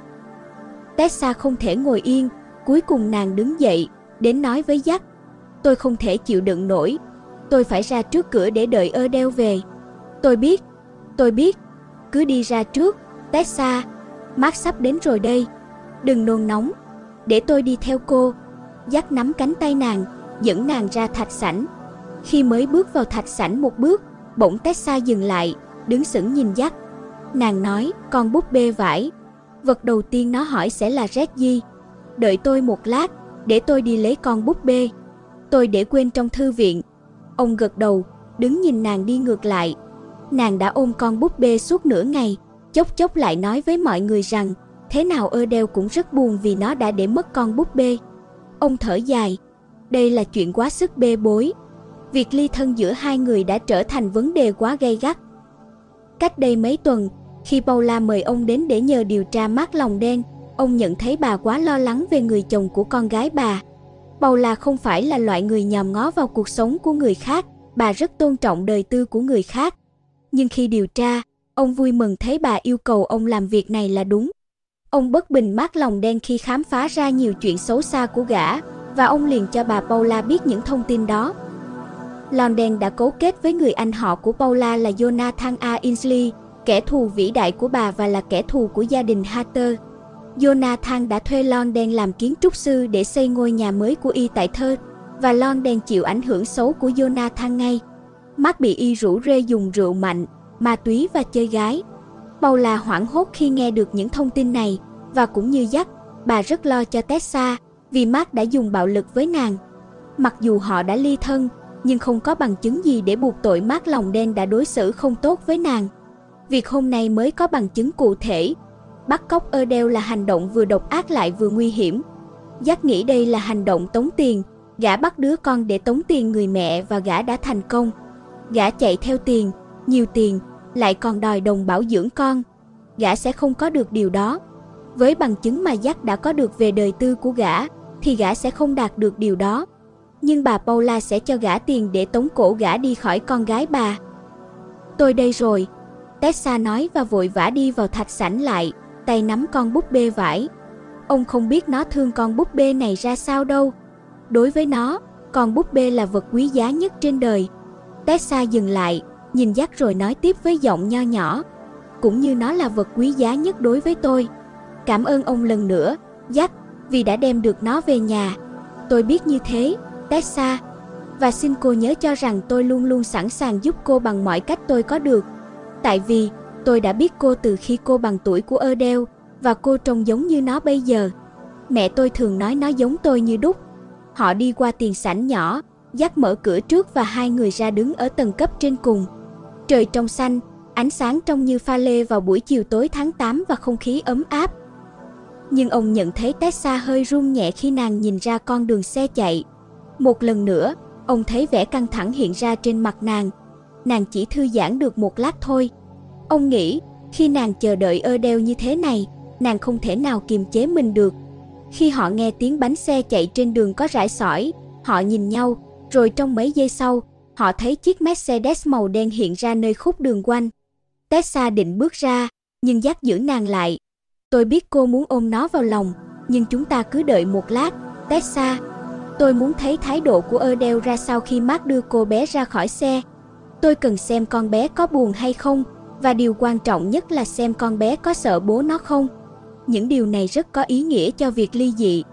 Tessa không thể ngồi yên, cuối cùng nàng đứng dậy, đến nói với Jack. Tôi không thể chịu đựng nổi, tôi phải ra trước cửa để đợi Adele về. Tôi biết, tôi biết, cứ đi ra trước, Tessa, Mark sắp đến rồi đây. Đừng nôn nóng, để tôi đi theo cô. Jack nắm cánh tay nàng, dẫn nàng ra thạch sảnh. Khi mới bước vào thạch sảnh một bước, bỗng Tessa dừng lại, đứng sững nhìn Jack. Nàng nói, con búp bê vải. Vật đầu tiên nó hỏi sẽ là Reggie. Đợi tôi một lát, để tôi đi lấy con búp bê. Tôi để quên trong thư viện. Ông gật đầu, đứng nhìn nàng đi ngược lại. Nàng đã ôm con búp bê suốt nửa ngày, chốc chốc lại nói với mọi người rằng thế nào Adele cũng rất buồn vì nó đã để mất con búp bê. Ông thở dài. Đây là chuyện quá sức bê bối. Việc ly thân giữa hai người đã trở thành vấn đề quá gay gắt. Cách đây mấy tuần, khi Paula mời ông đến để nhờ điều tra Mark lòng đen, ông nhận thấy bà quá lo lắng về người chồng của con gái bà. Paula không phải là loại người nhòm ngó vào cuộc sống của người khác, bà rất tôn trọng đời tư của người khác. Nhưng khi điều tra, ông vui mừng thấy bà yêu cầu ông làm việc này là đúng. Ông bất bình Mark lòng đen khi khám phá ra nhiều chuyện xấu xa của gã, và ông liền cho bà Paula biết những thông tin đó. London đã cấu kết với người anh họ của Paula là Jonathan Ainsley, kẻ thù vĩ đại của bà và là kẻ thù của gia đình Hatter. Jonathan đã thuê London làm kiến trúc sư để xây ngôi nhà mới của y tại Thơ, và London chịu ảnh hưởng xấu của Jonathan ngay. Mark bị y rủ rê dùng rượu mạnh, ma túy và chơi gái. Paula hoảng hốt khi nghe được những thông tin này, và cũng như Jack, bà rất lo cho Tessa vì Mark đã dùng bạo lực với nàng. Mặc dù họ đã ly thân, nhưng không có bằng chứng gì để buộc tội Mark lòng đen đã đối xử không tốt với nàng. Việc hôm nay mới có bằng chứng cụ thể. Bắt cóc Adele là hành động vừa độc ác lại vừa nguy hiểm. Jack nghĩ đây là hành động tống tiền. Gã bắt đứa con để tống tiền người mẹ và gã đã thành công. Gã chạy theo tiền, nhiều tiền, lại còn đòi đồng bảo dưỡng con. Gã sẽ không có được điều đó. Với bằng chứng mà Jack đã có được về đời tư của gã, thì gã sẽ không đạt được điều đó. Nhưng bà Paula sẽ cho gã tiền để tống cổ gã đi khỏi con gái bà. Tôi đây rồi, Tessa nói và vội vã đi vào thạch sảnh lại, tay nắm con búp bê vải. Ông không biết nó thương con búp bê này ra sao đâu. Đối với nó, con búp bê là vật quý giá nhất trên đời. Tessa dừng lại, nhìn Jack rồi nói tiếp với giọng nho nhỏ. Cũng như nó là vật quý giá nhất đối với tôi. Cảm ơn ông lần nữa, Jack, vì đã đem được nó về nhà. Tôi biết như thế, Tessa. Và xin cô nhớ cho rằng tôi luôn luôn sẵn sàng giúp cô bằng mọi cách tôi có được. Tại vì, tôi đã biết cô từ khi cô bằng tuổi của Adele, và cô trông giống như nó bây giờ. Mẹ tôi thường nói nó giống tôi như đúc. Họ đi qua tiền sảnh nhỏ, Jack mở cửa trước và hai người ra đứng ở tầng cấp trên cùng. Trời trong xanh, ánh sáng trông như pha lê vào buổi chiều tối tháng tám và không khí ấm áp. Nhưng ông nhận thấy Tessa hơi run nhẹ khi nàng nhìn ra con đường xe chạy. Một lần nữa, ông thấy vẻ căng thẳng hiện ra trên mặt nàng. Nàng chỉ thư giãn được một lát thôi. Ông nghĩ, khi nàng chờ đợi Adele như thế này, nàng không thể nào kiềm chế mình được. Khi họ nghe tiếng bánh xe chạy trên đường có rải sỏi, họ nhìn nhau, rồi trong mấy giây sau, họ thấy chiếc Mercedes màu đen hiện ra nơi khúc đường quanh. Tessa định bước ra, nhưng Jack giữ nàng lại. Tôi biết cô muốn ôm nó vào lòng, nhưng chúng ta cứ đợi một lát, Tessa. Tôi muốn thấy thái độ của Adele ra sao khi Mark đưa cô bé ra khỏi xe. Tôi cần xem con bé có buồn hay không, và điều quan trọng nhất là xem con bé có sợ bố nó không. Những điều này rất có ý nghĩa cho việc ly dị.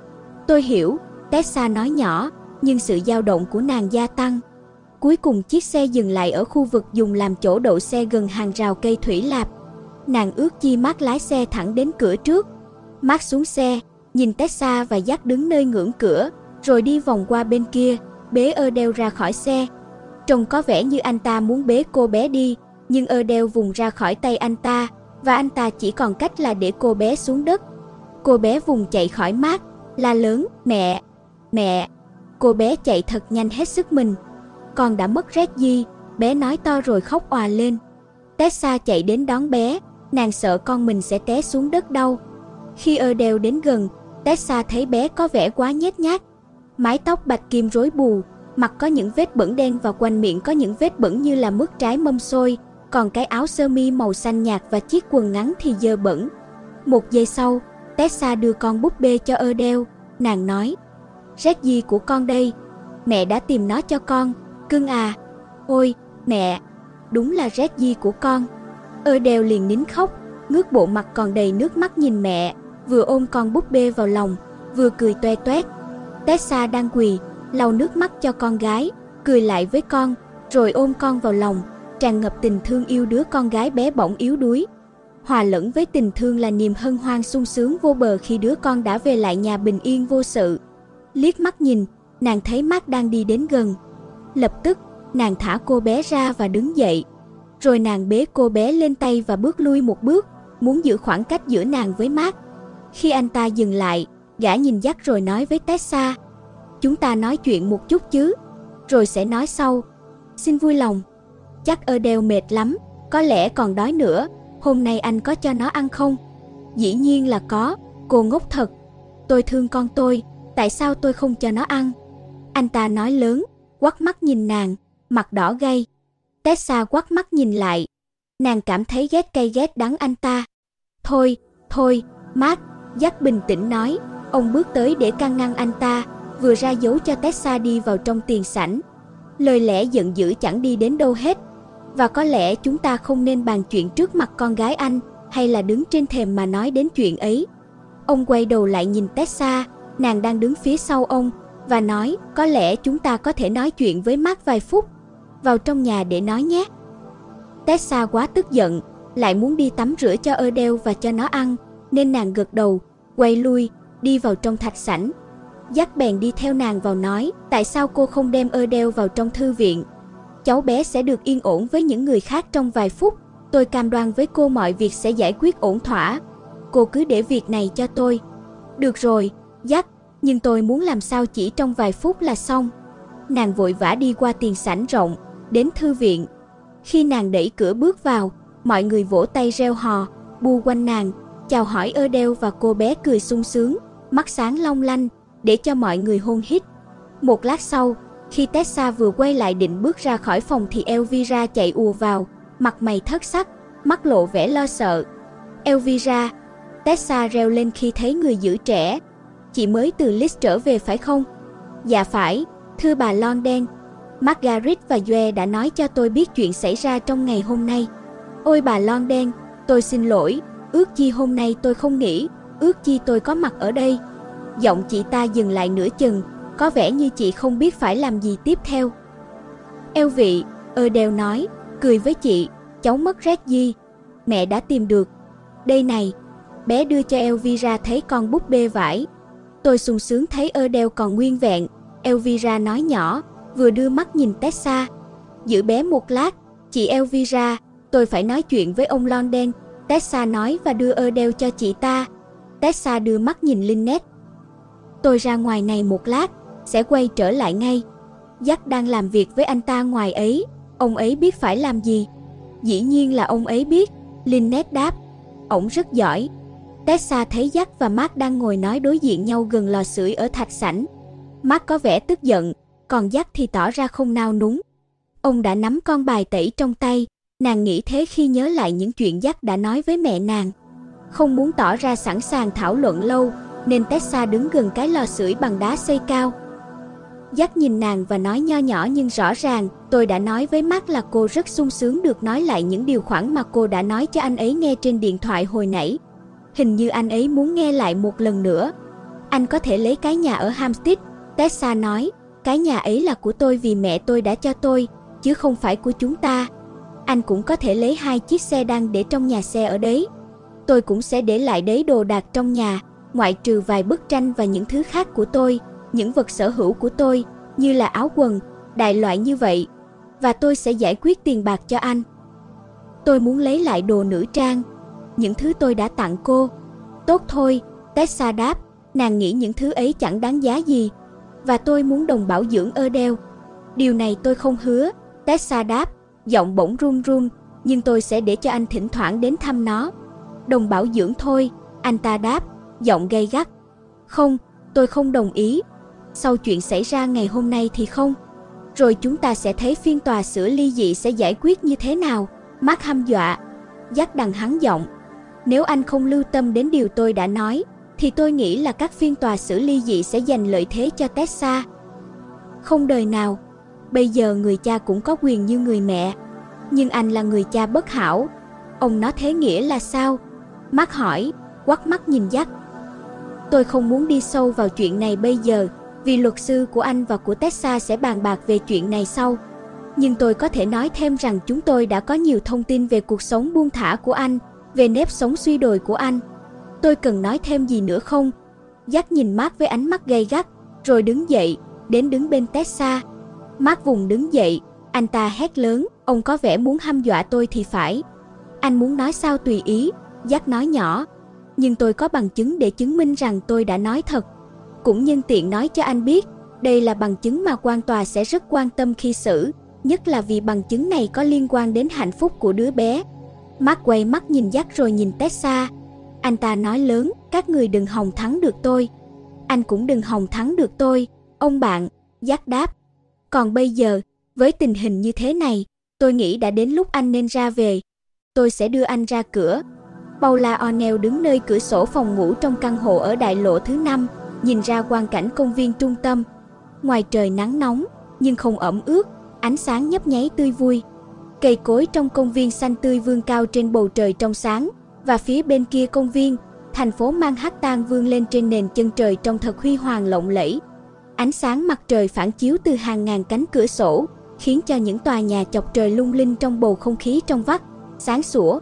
Tôi hiểu, Tessa nói nhỏ, nhưng sự dao động của nàng gia tăng. Cuối cùng chiếc xe dừng lại ở khu vực dùng làm chỗ đậu xe gần hàng rào cây thủy lạp. Nàng ước chi Mark lái xe thẳng đến cửa trước. Mark xuống xe, nhìn Tessa và Jack đứng nơi ngưỡng cửa, rồi đi vòng qua bên kia, bế Adele ra khỏi xe. Trông có vẻ như anh ta muốn bế cô bé đi, nhưng Adele vùng ra khỏi tay anh ta, và anh ta chỉ còn cách là để cô bé xuống đất. Cô bé vùng chạy khỏi Mark, la lớn, mẹ, mẹ. Cô bé chạy thật nhanh hết sức mình. Con đã mất Reggie, bé nói to rồi khóc òa lên. Tessa chạy đến đón bé, nàng sợ con mình sẽ té xuống đất đau. Khi Adele đến gần, Tessa thấy bé có vẻ quá nhét nhát. Mái tóc bạch kim rối bù, mặt có những vết bẩn đen và quanh miệng có những vết bẩn như là mứt trái mâm xôi, còn cái áo sơ mi màu xanh nhạt và chiếc quần ngắn thì dơ bẩn. Một giây sau, Tessa đưa con búp bê cho Adele, nàng nói, Reggie của con đây, mẹ đã tìm nó cho con, cưng à. Ôi, mẹ, đúng là Reggie của con. Adele liền nín khóc, ngước bộ mặt còn đầy nước mắt nhìn mẹ, vừa ôm con búp bê vào lòng, vừa cười toe toét. Tessa đang quỳ, lau nước mắt cho con gái, cười lại với con, rồi ôm con vào lòng, tràn ngập tình thương yêu đứa con gái bé bỏng yếu đuối. Hòa lẫn với tình thương là niềm hân hoan sung sướng vô bờ khi đứa con đã về lại nhà bình yên vô sự. Liếc mắt nhìn, nàng thấy Mark đang đi đến gần. Lập tức, nàng thả cô bé ra và đứng dậy. Rồi nàng bế cô bé lên tay và bước lui một bước, muốn giữ khoảng cách giữa nàng với Mark. Khi anh ta dừng lại, gã nhìn Jack rồi nói với Tessa, chúng ta nói chuyện một chút chứ, rồi sẽ nói sau. Xin vui lòng. Chắc Adele mệt lắm, có lẽ còn đói nữa, hôm nay anh có cho nó ăn không? Dĩ nhiên là có, cô ngốc thật. Tôi thương con tôi, tại sao tôi không cho nó ăn? Anh ta nói lớn, quắt mắt nhìn nàng, mặt đỏ gay. Tessa quắt mắt nhìn lại. Nàng cảm thấy ghét cay ghét đắng anh ta. Thôi, thôi, Mark, Jack bình tĩnh nói. Ông bước tới để can ngăn anh ta, vừa ra dấu cho Tessa đi vào trong tiền sảnh. Lời lẽ giận dữ chẳng đi đến đâu hết. Và có lẽ chúng ta không nên bàn chuyện trước mặt con gái anh, hay là đứng trên thềm mà nói đến chuyện ấy. Ông quay đầu lại nhìn Tessa, nàng đang đứng phía sau ông, và nói, có lẽ chúng ta có thể nói chuyện với Mark vài phút. Vào trong nhà để nói nhé. Tessa quá tức giận, lại muốn đi tắm rửa cho Adele và cho nó ăn, nên nàng gật đầu, quay lui, đi vào trong thạch sảnh. Jack bèn đi theo nàng vào nói, tại sao cô không đem Adele vào trong thư viện? Cháu bé sẽ được yên ổn với những người khác trong vài phút. Tôi cam đoan với cô mọi việc sẽ giải quyết ổn thỏa. Cô cứ để việc này cho tôi. Được rồi, Jack, nhưng tôi muốn làm sao chỉ trong vài phút là xong. Nàng vội vã đi qua tiền sảnh rộng, đến thư viện. Khi nàng đẩy cửa bước vào, mọi người vỗ tay reo hò, bu quanh nàng, chào hỏi Adele và cô bé cười sung sướng, mắt sáng long lanh, để cho mọi người hôn hít. Một lát sau, khi Tessa vừa quay lại định bước ra khỏi phòng thì Elvira chạy ùa vào, mặt mày thất sắc, mắt lộ vẻ lo sợ. Elvira, Tessa reo lên khi thấy người giữ trẻ. Chị mới từ Leeds trở về phải không? Dạ phải, thưa bà London. Margaret và Joe đã nói cho tôi biết chuyện xảy ra trong ngày hôm nay. Ôi bà London, tôi xin lỗi, ước chi hôm nay tôi không nghĩ, ước chi tôi có mặt ở đây. Giọng chị ta dừng lại nửa chừng, có vẻ như chị không biết phải làm gì tiếp theo. Elvie, Adele nói, cười với chị, cháu mất Reggie, mẹ đã tìm được. Đây này, bé đưa cho Elvira thấy con búp bê vải. Tôi sung sướng thấy Adele còn nguyên vẹn, Elvira nói nhỏ, vừa đưa mắt nhìn Tessa. Giữ bé một lát, chị Elvira, tôi phải nói chuyện với ông London, Tessa nói và đưa Adele cho chị ta. Tessa đưa mắt nhìn Lynette. Tôi ra ngoài này một lát, sẽ quay trở lại ngay. Jack đang làm việc với anh ta ngoài ấy, ông ấy biết phải làm gì. Dĩ nhiên là ông ấy biết, Lynette đáp. Ổng rất giỏi. Tessa thấy Jack và Mark đang ngồi nói đối diện nhau gần lò sưởi ở thạch sảnh. Mark có vẻ tức giận, còn Jack thì tỏ ra không nao núng. Ông đã nắm con bài tẩy trong tay, nàng nghĩ thế khi nhớ lại những chuyện Jack đã nói với mẹ nàng. Không muốn tỏ ra sẵn sàng thảo luận lâu, nên Tessa đứng gần cái lò sưởi bằng đá xây cao. Jack nhìn nàng và nói nho nhỏ nhưng rõ ràng, tôi đã nói với Mark là cô rất sung sướng được nói lại những điều khoản mà cô đã nói cho anh ấy nghe trên điện thoại hồi nãy. Hình như anh ấy muốn nghe lại một lần nữa. Anh có thể lấy cái nhà ở Hampstead, Tessa nói, cái nhà ấy là của tôi vì mẹ tôi đã cho tôi, chứ không phải của chúng ta. Anh cũng có thể lấy hai chiếc xe đang để trong nhà xe ở đấy. Tôi cũng sẽ để lại đấy đồ đạc trong nhà, ngoại trừ vài bức tranh và những thứ khác của tôi, những vật sở hữu của tôi, như là áo quần, đại loại như vậy. Và tôi sẽ giải quyết tiền bạc cho anh. Tôi muốn lấy lại đồ nữ trang, những thứ tôi đã tặng cô. Tốt thôi, Tessa đáp, nàng nghĩ những thứ ấy chẳng đáng giá gì. Và tôi muốn đồng bảo dưỡng Adele. Điều này tôi không hứa, Tessa đáp, giọng bỗng run run, nhưng tôi sẽ để cho anh thỉnh thoảng đến thăm nó. Đồng bảo dưỡng thôi, anh ta đáp, giọng gay gắt. Không, tôi không đồng ý. Sau chuyện xảy ra ngày hôm nay thì không. Rồi chúng ta sẽ thấy phiên tòa xử ly dị sẽ giải quyết như thế nào. Mark hăm dọa. Jack đằng hắn giọng. Nếu anh không lưu tâm đến điều tôi đã nói, thì tôi nghĩ là các phiên tòa xử ly dị sẽ giành lợi thế cho Tessa. Không đời nào. Bây giờ người cha cũng có quyền như người mẹ. Nhưng anh là người cha bất hảo. Ông nói thế nghĩa là sao? Mark hỏi, quắt mắt nhìn Jack. Tôi không muốn đi sâu vào chuyện này bây giờ, vì luật sư của anh và của Tessa sẽ bàn bạc về chuyện này sau. Nhưng tôi có thể nói thêm rằng chúng tôi đã có nhiều thông tin về cuộc sống buông thả của anh, về nếp sống suy đồi của anh. Tôi cần nói thêm gì nữa không? Jack nhìn Mark với ánh mắt gay gắt, rồi đứng dậy, đến đứng bên Tessa. Mark vùng đứng dậy, anh ta hét lớn, ông có vẻ muốn hăm dọa tôi thì phải. Anh muốn nói sao tùy ý, Jack nói nhỏ. Nhưng tôi có bằng chứng để chứng minh rằng tôi đã nói thật. Cũng nhân tiện nói cho anh biết, đây là bằng chứng mà quan tòa sẽ rất quan tâm khi xử, nhất là vì bằng chứng này có liên quan đến hạnh phúc của đứa bé. Mark quay mắt nhìn Jack rồi nhìn Tessa. Anh ta nói lớn, các người đừng hòng thắng được tôi. Anh cũng đừng hòng thắng được tôi, ông bạn, Jack đáp. Còn bây giờ, với tình hình như thế này, tôi nghĩ đã đến lúc anh nên ra về. Tôi sẽ đưa anh ra cửa. Paula O'Neill đứng nơi cửa sổ phòng ngủ trong căn hộ ở đại lộ thứ năm, nhìn ra quang cảnh công viên trung tâm. Ngoài trời nắng nóng, nhưng không ẩm ướt, ánh sáng nhấp nháy tươi vui. Cây cối trong công viên xanh tươi vươn cao trên bầu trời trong sáng, và phía bên kia công viên, thành phố Manhattan vươn lên trên nền chân trời trông thật huy hoàng lộng lẫy. Ánh sáng mặt trời phản chiếu từ hàng ngàn cánh cửa sổ, khiến cho những tòa nhà chọc trời lung linh trong bầu không khí trong vắt, sáng sủa.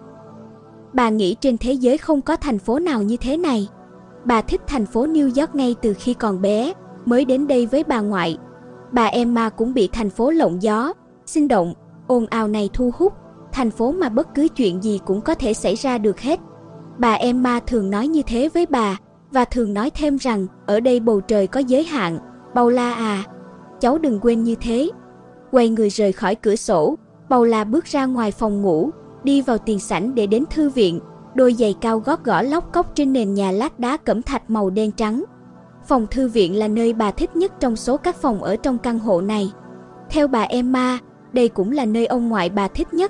Bà nghĩ trên thế giới không có thành phố nào như thế này. Bà thích thành phố New York ngay từ khi còn bé, mới đến đây với bà ngoại. Bà Emma cũng bị thành phố lộng gió, sinh động, ồn ào này thu hút, thành phố mà bất cứ chuyện gì cũng có thể xảy ra được hết. Bà Emma thường nói như thế với bà, và thường nói thêm rằng ở đây bầu trời có giới hạn. Paula à, cháu đừng quên như thế. Quay người rời khỏi cửa sổ, Paula bước ra ngoài phòng ngủ, đi vào tiền sảnh để đến thư viện, đôi giày cao gót gõ lóc cóc trên nền nhà lát đá cẩm thạch màu đen trắng. Phòng thư viện là nơi bà thích nhất trong số các phòng ở trong căn hộ này. Theo bà Emma, đây cũng là nơi ông ngoại bà thích nhất.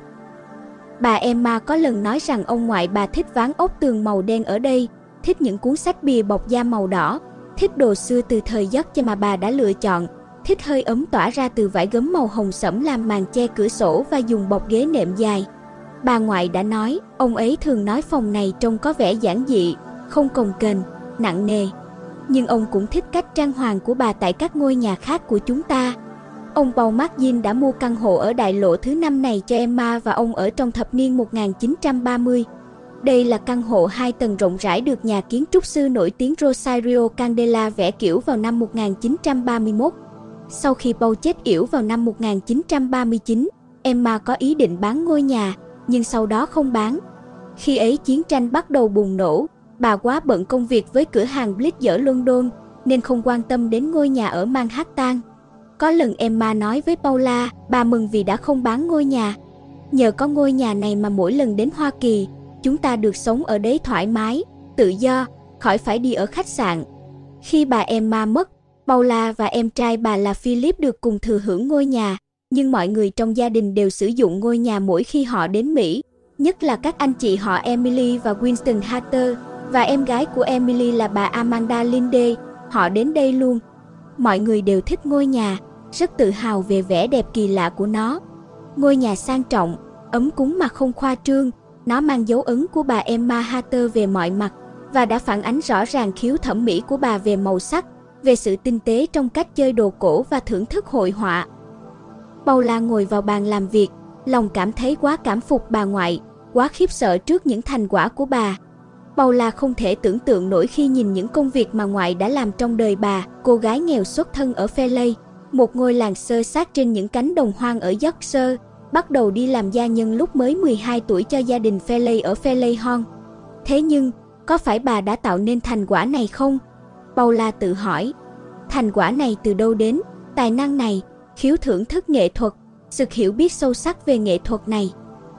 Bà Emma có lần nói rằng ông ngoại bà thích ván ốc tường màu đen ở đây, thích những cuốn sách bìa bọc da màu đỏ, thích đồ xưa từ thời George mà bà đã lựa chọn, thích hơi ấm tỏa ra từ vải gấm màu hồng sẫm làm màn che cửa sổ và dùng bọc ghế nệm dài. Bà ngoại đã nói, ông ấy thường nói phòng này trông có vẻ giản dị, không cồng kềnh, nặng nề. Nhưng ông cũng thích cách trang hoàng của bà tại các ngôi nhà khác của chúng ta. Ông Paul Margin đã mua căn hộ ở đại lộ thứ năm này cho Emma và ông ở trong thập niên một nghìn chín trăm ba mươi. Đây là căn hộ hai tầng rộng rãi được nhà kiến trúc sư nổi tiếng Rosario Candela vẽ kiểu vào năm một nghìn chín trăm ba mươi mốt. Sau khi Paul chết yểu vào năm một nghìn chín trăm ba mươi chín, Emma có ý định bán ngôi nhà, nhưng sau đó không bán. Khi ấy chiến tranh bắt đầu bùng nổ, bà quá bận công việc với cửa hàng Blitz ở London, nên không quan tâm đến ngôi nhà ở Manhattan. Có lần Emma nói với Paula, bà mừng vì đã không bán ngôi nhà. Nhờ có ngôi nhà này mà mỗi lần đến Hoa Kỳ, chúng ta được sống ở đấy thoải mái, tự do, khỏi phải đi ở khách sạn. Khi bà Emma mất, Paula và em trai bà là Philip được cùng thừa hưởng ngôi nhà, nhưng mọi người trong gia đình đều sử dụng ngôi nhà mỗi khi họ đến Mỹ, nhất là các anh chị họ Emily và Winston Hatter, và em gái của Emily là bà Amanda Linde, họ đến đây luôn. Mọi người đều thích ngôi nhà, rất tự hào về vẻ đẹp kỳ lạ của nó. Ngôi nhà sang trọng, ấm cúng mà không khoa trương, nó mang dấu ấn của bà Emma Hatter về mọi mặt và đã phản ánh rõ ràng khiếu thẩm mỹ của bà về màu sắc, về sự tinh tế trong cách chơi đồ cổ và thưởng thức hội họa. Paula ngồi vào bàn làm việc, lòng cảm thấy quá cảm phục bà ngoại, quá khiếp sợ trước những thành quả của bà. Paula không thể tưởng tượng nổi khi nhìn những công việc mà ngoại đã làm trong đời bà, cô gái nghèo xuất thân ở Pheley, một ngôi làng xơ xác trên những cánh đồng hoang ở Yorkshire, bắt đầu đi làm gia nhân lúc mới mười hai tuổi cho gia đình Pheley ở Pheley Hon. Thế nhưng, có phải bà đã tạo nên thành quả này không? Paula tự hỏi. Thành quả này từ đâu đến? Tài năng này, khiếu thưởng thức nghệ thuật, sự hiểu biết sâu sắc về nghệ thuật này.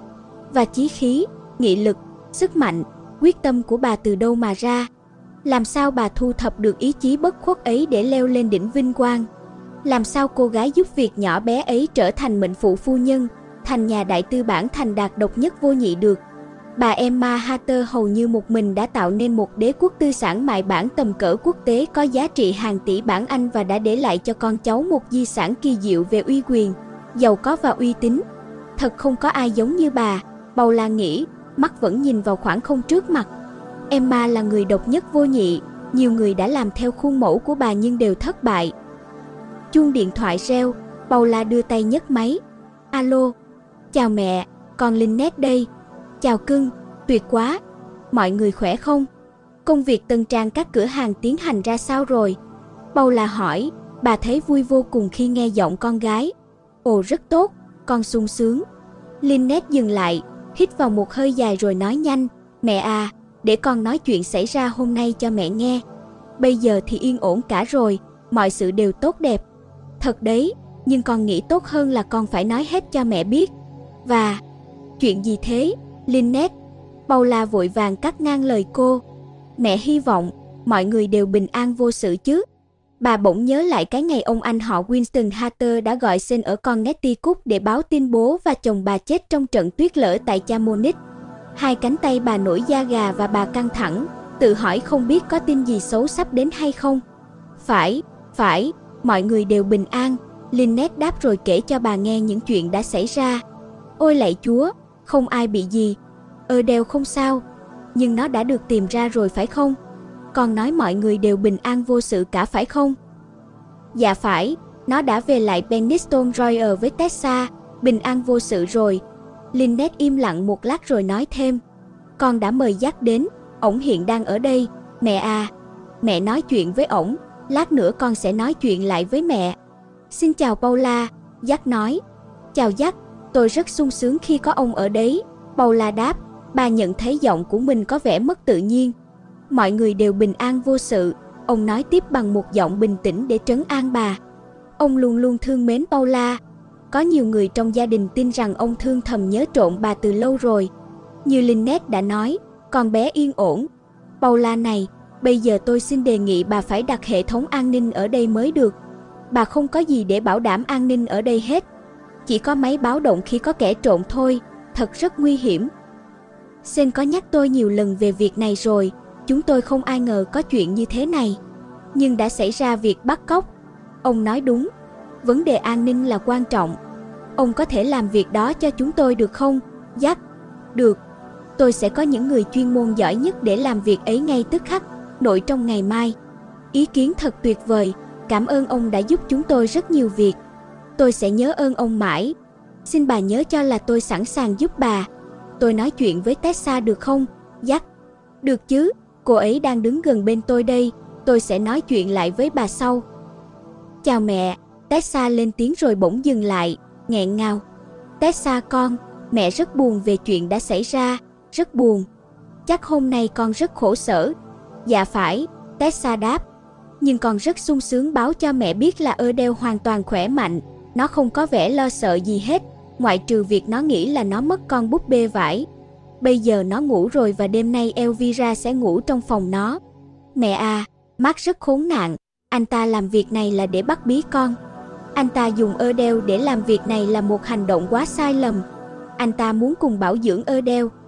Và chí khí, nghị lực, sức mạnh, quyết tâm của bà từ đâu mà ra? Làm sao bà thu thập được ý chí bất khuất ấy để leo lên đỉnh vinh quang? Làm sao cô gái giúp việc nhỏ bé ấy trở thành mệnh phụ phu nhân, thành nhà đại tư bản thành đạt độc nhất vô nhị được? Bà Emma Hatter hầu như một mình đã tạo nên một đế quốc tư sản mại bản tầm cỡ quốc tế có giá trị hàng tỷ bảng Anh và đã để lại cho con cháu một di sản kỳ diệu về uy quyền, giàu có và uy tín. Thật không có ai giống như bà, Paula nghĩ, mắt vẫn nhìn vào khoảng không trước mặt. Emma là người độc nhất vô nhị, nhiều người đã làm theo khuôn mẫu của bà nhưng đều thất bại. Chuông điện thoại reo, Paula đưa tay nhấc máy. Alo, chào mẹ, con Lynette đây. Chào cưng, tuyệt quá. Mọi người khỏe không? Công việc tân trang các cửa hàng tiến hành ra sao rồi? Paula hỏi, bà thấy vui vô cùng khi nghe giọng con gái. Ồ rất tốt, con sung sướng. Lynette dừng lại, hít vào một hơi dài rồi nói nhanh, mẹ à, để con nói chuyện xảy ra hôm nay cho mẹ nghe. Bây giờ thì yên ổn cả rồi, mọi sự đều tốt đẹp. Thật đấy, nhưng con nghĩ tốt hơn là con phải nói hết cho mẹ biết. Và... chuyện gì thế, Lynette? Paula vội vàng cắt ngang lời cô. Mẹ hy vọng mọi người đều bình an vô sự chứ. Bà bỗng nhớ lại cái ngày ông anh họ Winston Hatter đã gọi xin ở Connecticut để báo tin bố và chồng bà chết trong trận tuyết lở tại Chamonix. Hai cánh tay bà nổi da gà và bà căng thẳng, tự hỏi không biết có tin gì xấu sắp đến hay không. Phải, phải, mọi người đều bình an, Lynette đáp rồi kể cho bà nghe những chuyện đã xảy ra. Ôi lạy Chúa, không ai bị gì. Adele không sao, nhưng nó đã được tìm ra rồi phải không? Con nói mọi người đều bình an vô sự cả phải không? Dạ phải, nó đã về lại Penistone Royal với Tessa, bình an vô sự rồi. Lynette im lặng một lát rồi nói thêm. Con đã mời Jack đến, ổng hiện đang ở đây. Mẹ à, mẹ nói chuyện với ổng, lát nữa con sẽ nói chuyện lại với mẹ. Xin chào Paula, Jack nói. Chào Jack, tôi rất sung sướng khi có ông ở đấy, Paula đáp. Bà nhận thấy giọng của mình có vẻ mất tự nhiên. Mọi người đều bình an vô sự, ông nói tiếp bằng một giọng bình tĩnh để trấn an bà. Ông luôn luôn thương mến Paula. Có nhiều người trong gia đình tin rằng ông thương thầm nhớ trộm bà từ lâu rồi. Như Lynette đã nói, con bé yên ổn. Paula này, bây giờ tôi xin đề nghị bà phải đặt hệ thống an ninh ở đây mới được. Bà không có gì để bảo đảm an ninh ở đây hết. Chỉ có máy báo động khi có kẻ trộm thôi, thật rất nguy hiểm. Sen có nhắc tôi nhiều lần về việc này rồi, chúng tôi không ai ngờ có chuyện như thế này. Nhưng đã xảy ra việc bắt cóc. Ông nói đúng, vấn đề an ninh là quan trọng. Ông có thể làm việc đó cho chúng tôi được không, Jack? Được, tôi sẽ có những người chuyên môn giỏi nhất để làm việc ấy ngay tức khắc, nội trong ngày mai. Ý kiến thật tuyệt vời, cảm ơn ông đã giúp chúng tôi rất nhiều việc. Tôi sẽ nhớ ơn ông mãi. Xin bà nhớ cho là tôi sẵn sàng giúp bà. Tôi nói chuyện với Tessa được không, Jack? Được chứ, cô ấy đang đứng gần bên tôi đây, tôi sẽ nói chuyện lại với bà sau. Chào mẹ, Tessa lên tiếng rồi bỗng dừng lại, nghẹn ngào. Tessa con, mẹ rất buồn về chuyện đã xảy ra, rất buồn. Chắc hôm nay con rất khổ sở. Dạ phải, Tessa đáp. Nhưng con rất sung sướng báo cho mẹ biết là Adele hoàn toàn khỏe mạnh, nó không có vẻ lo sợ gì hết, ngoại trừ việc nó nghĩ là nó mất con búp bê vải. Bây giờ nó ngủ rồi và đêm nay Elvira sẽ ngủ trong phòng nó. Mẹ à, Mark rất khốn nạn, anh ta làm việc này là để bắt bí con. Anh ta dùng Adele để làm việc này là một hành động quá sai lầm. Anh ta muốn cùng bảo dưỡng Adele,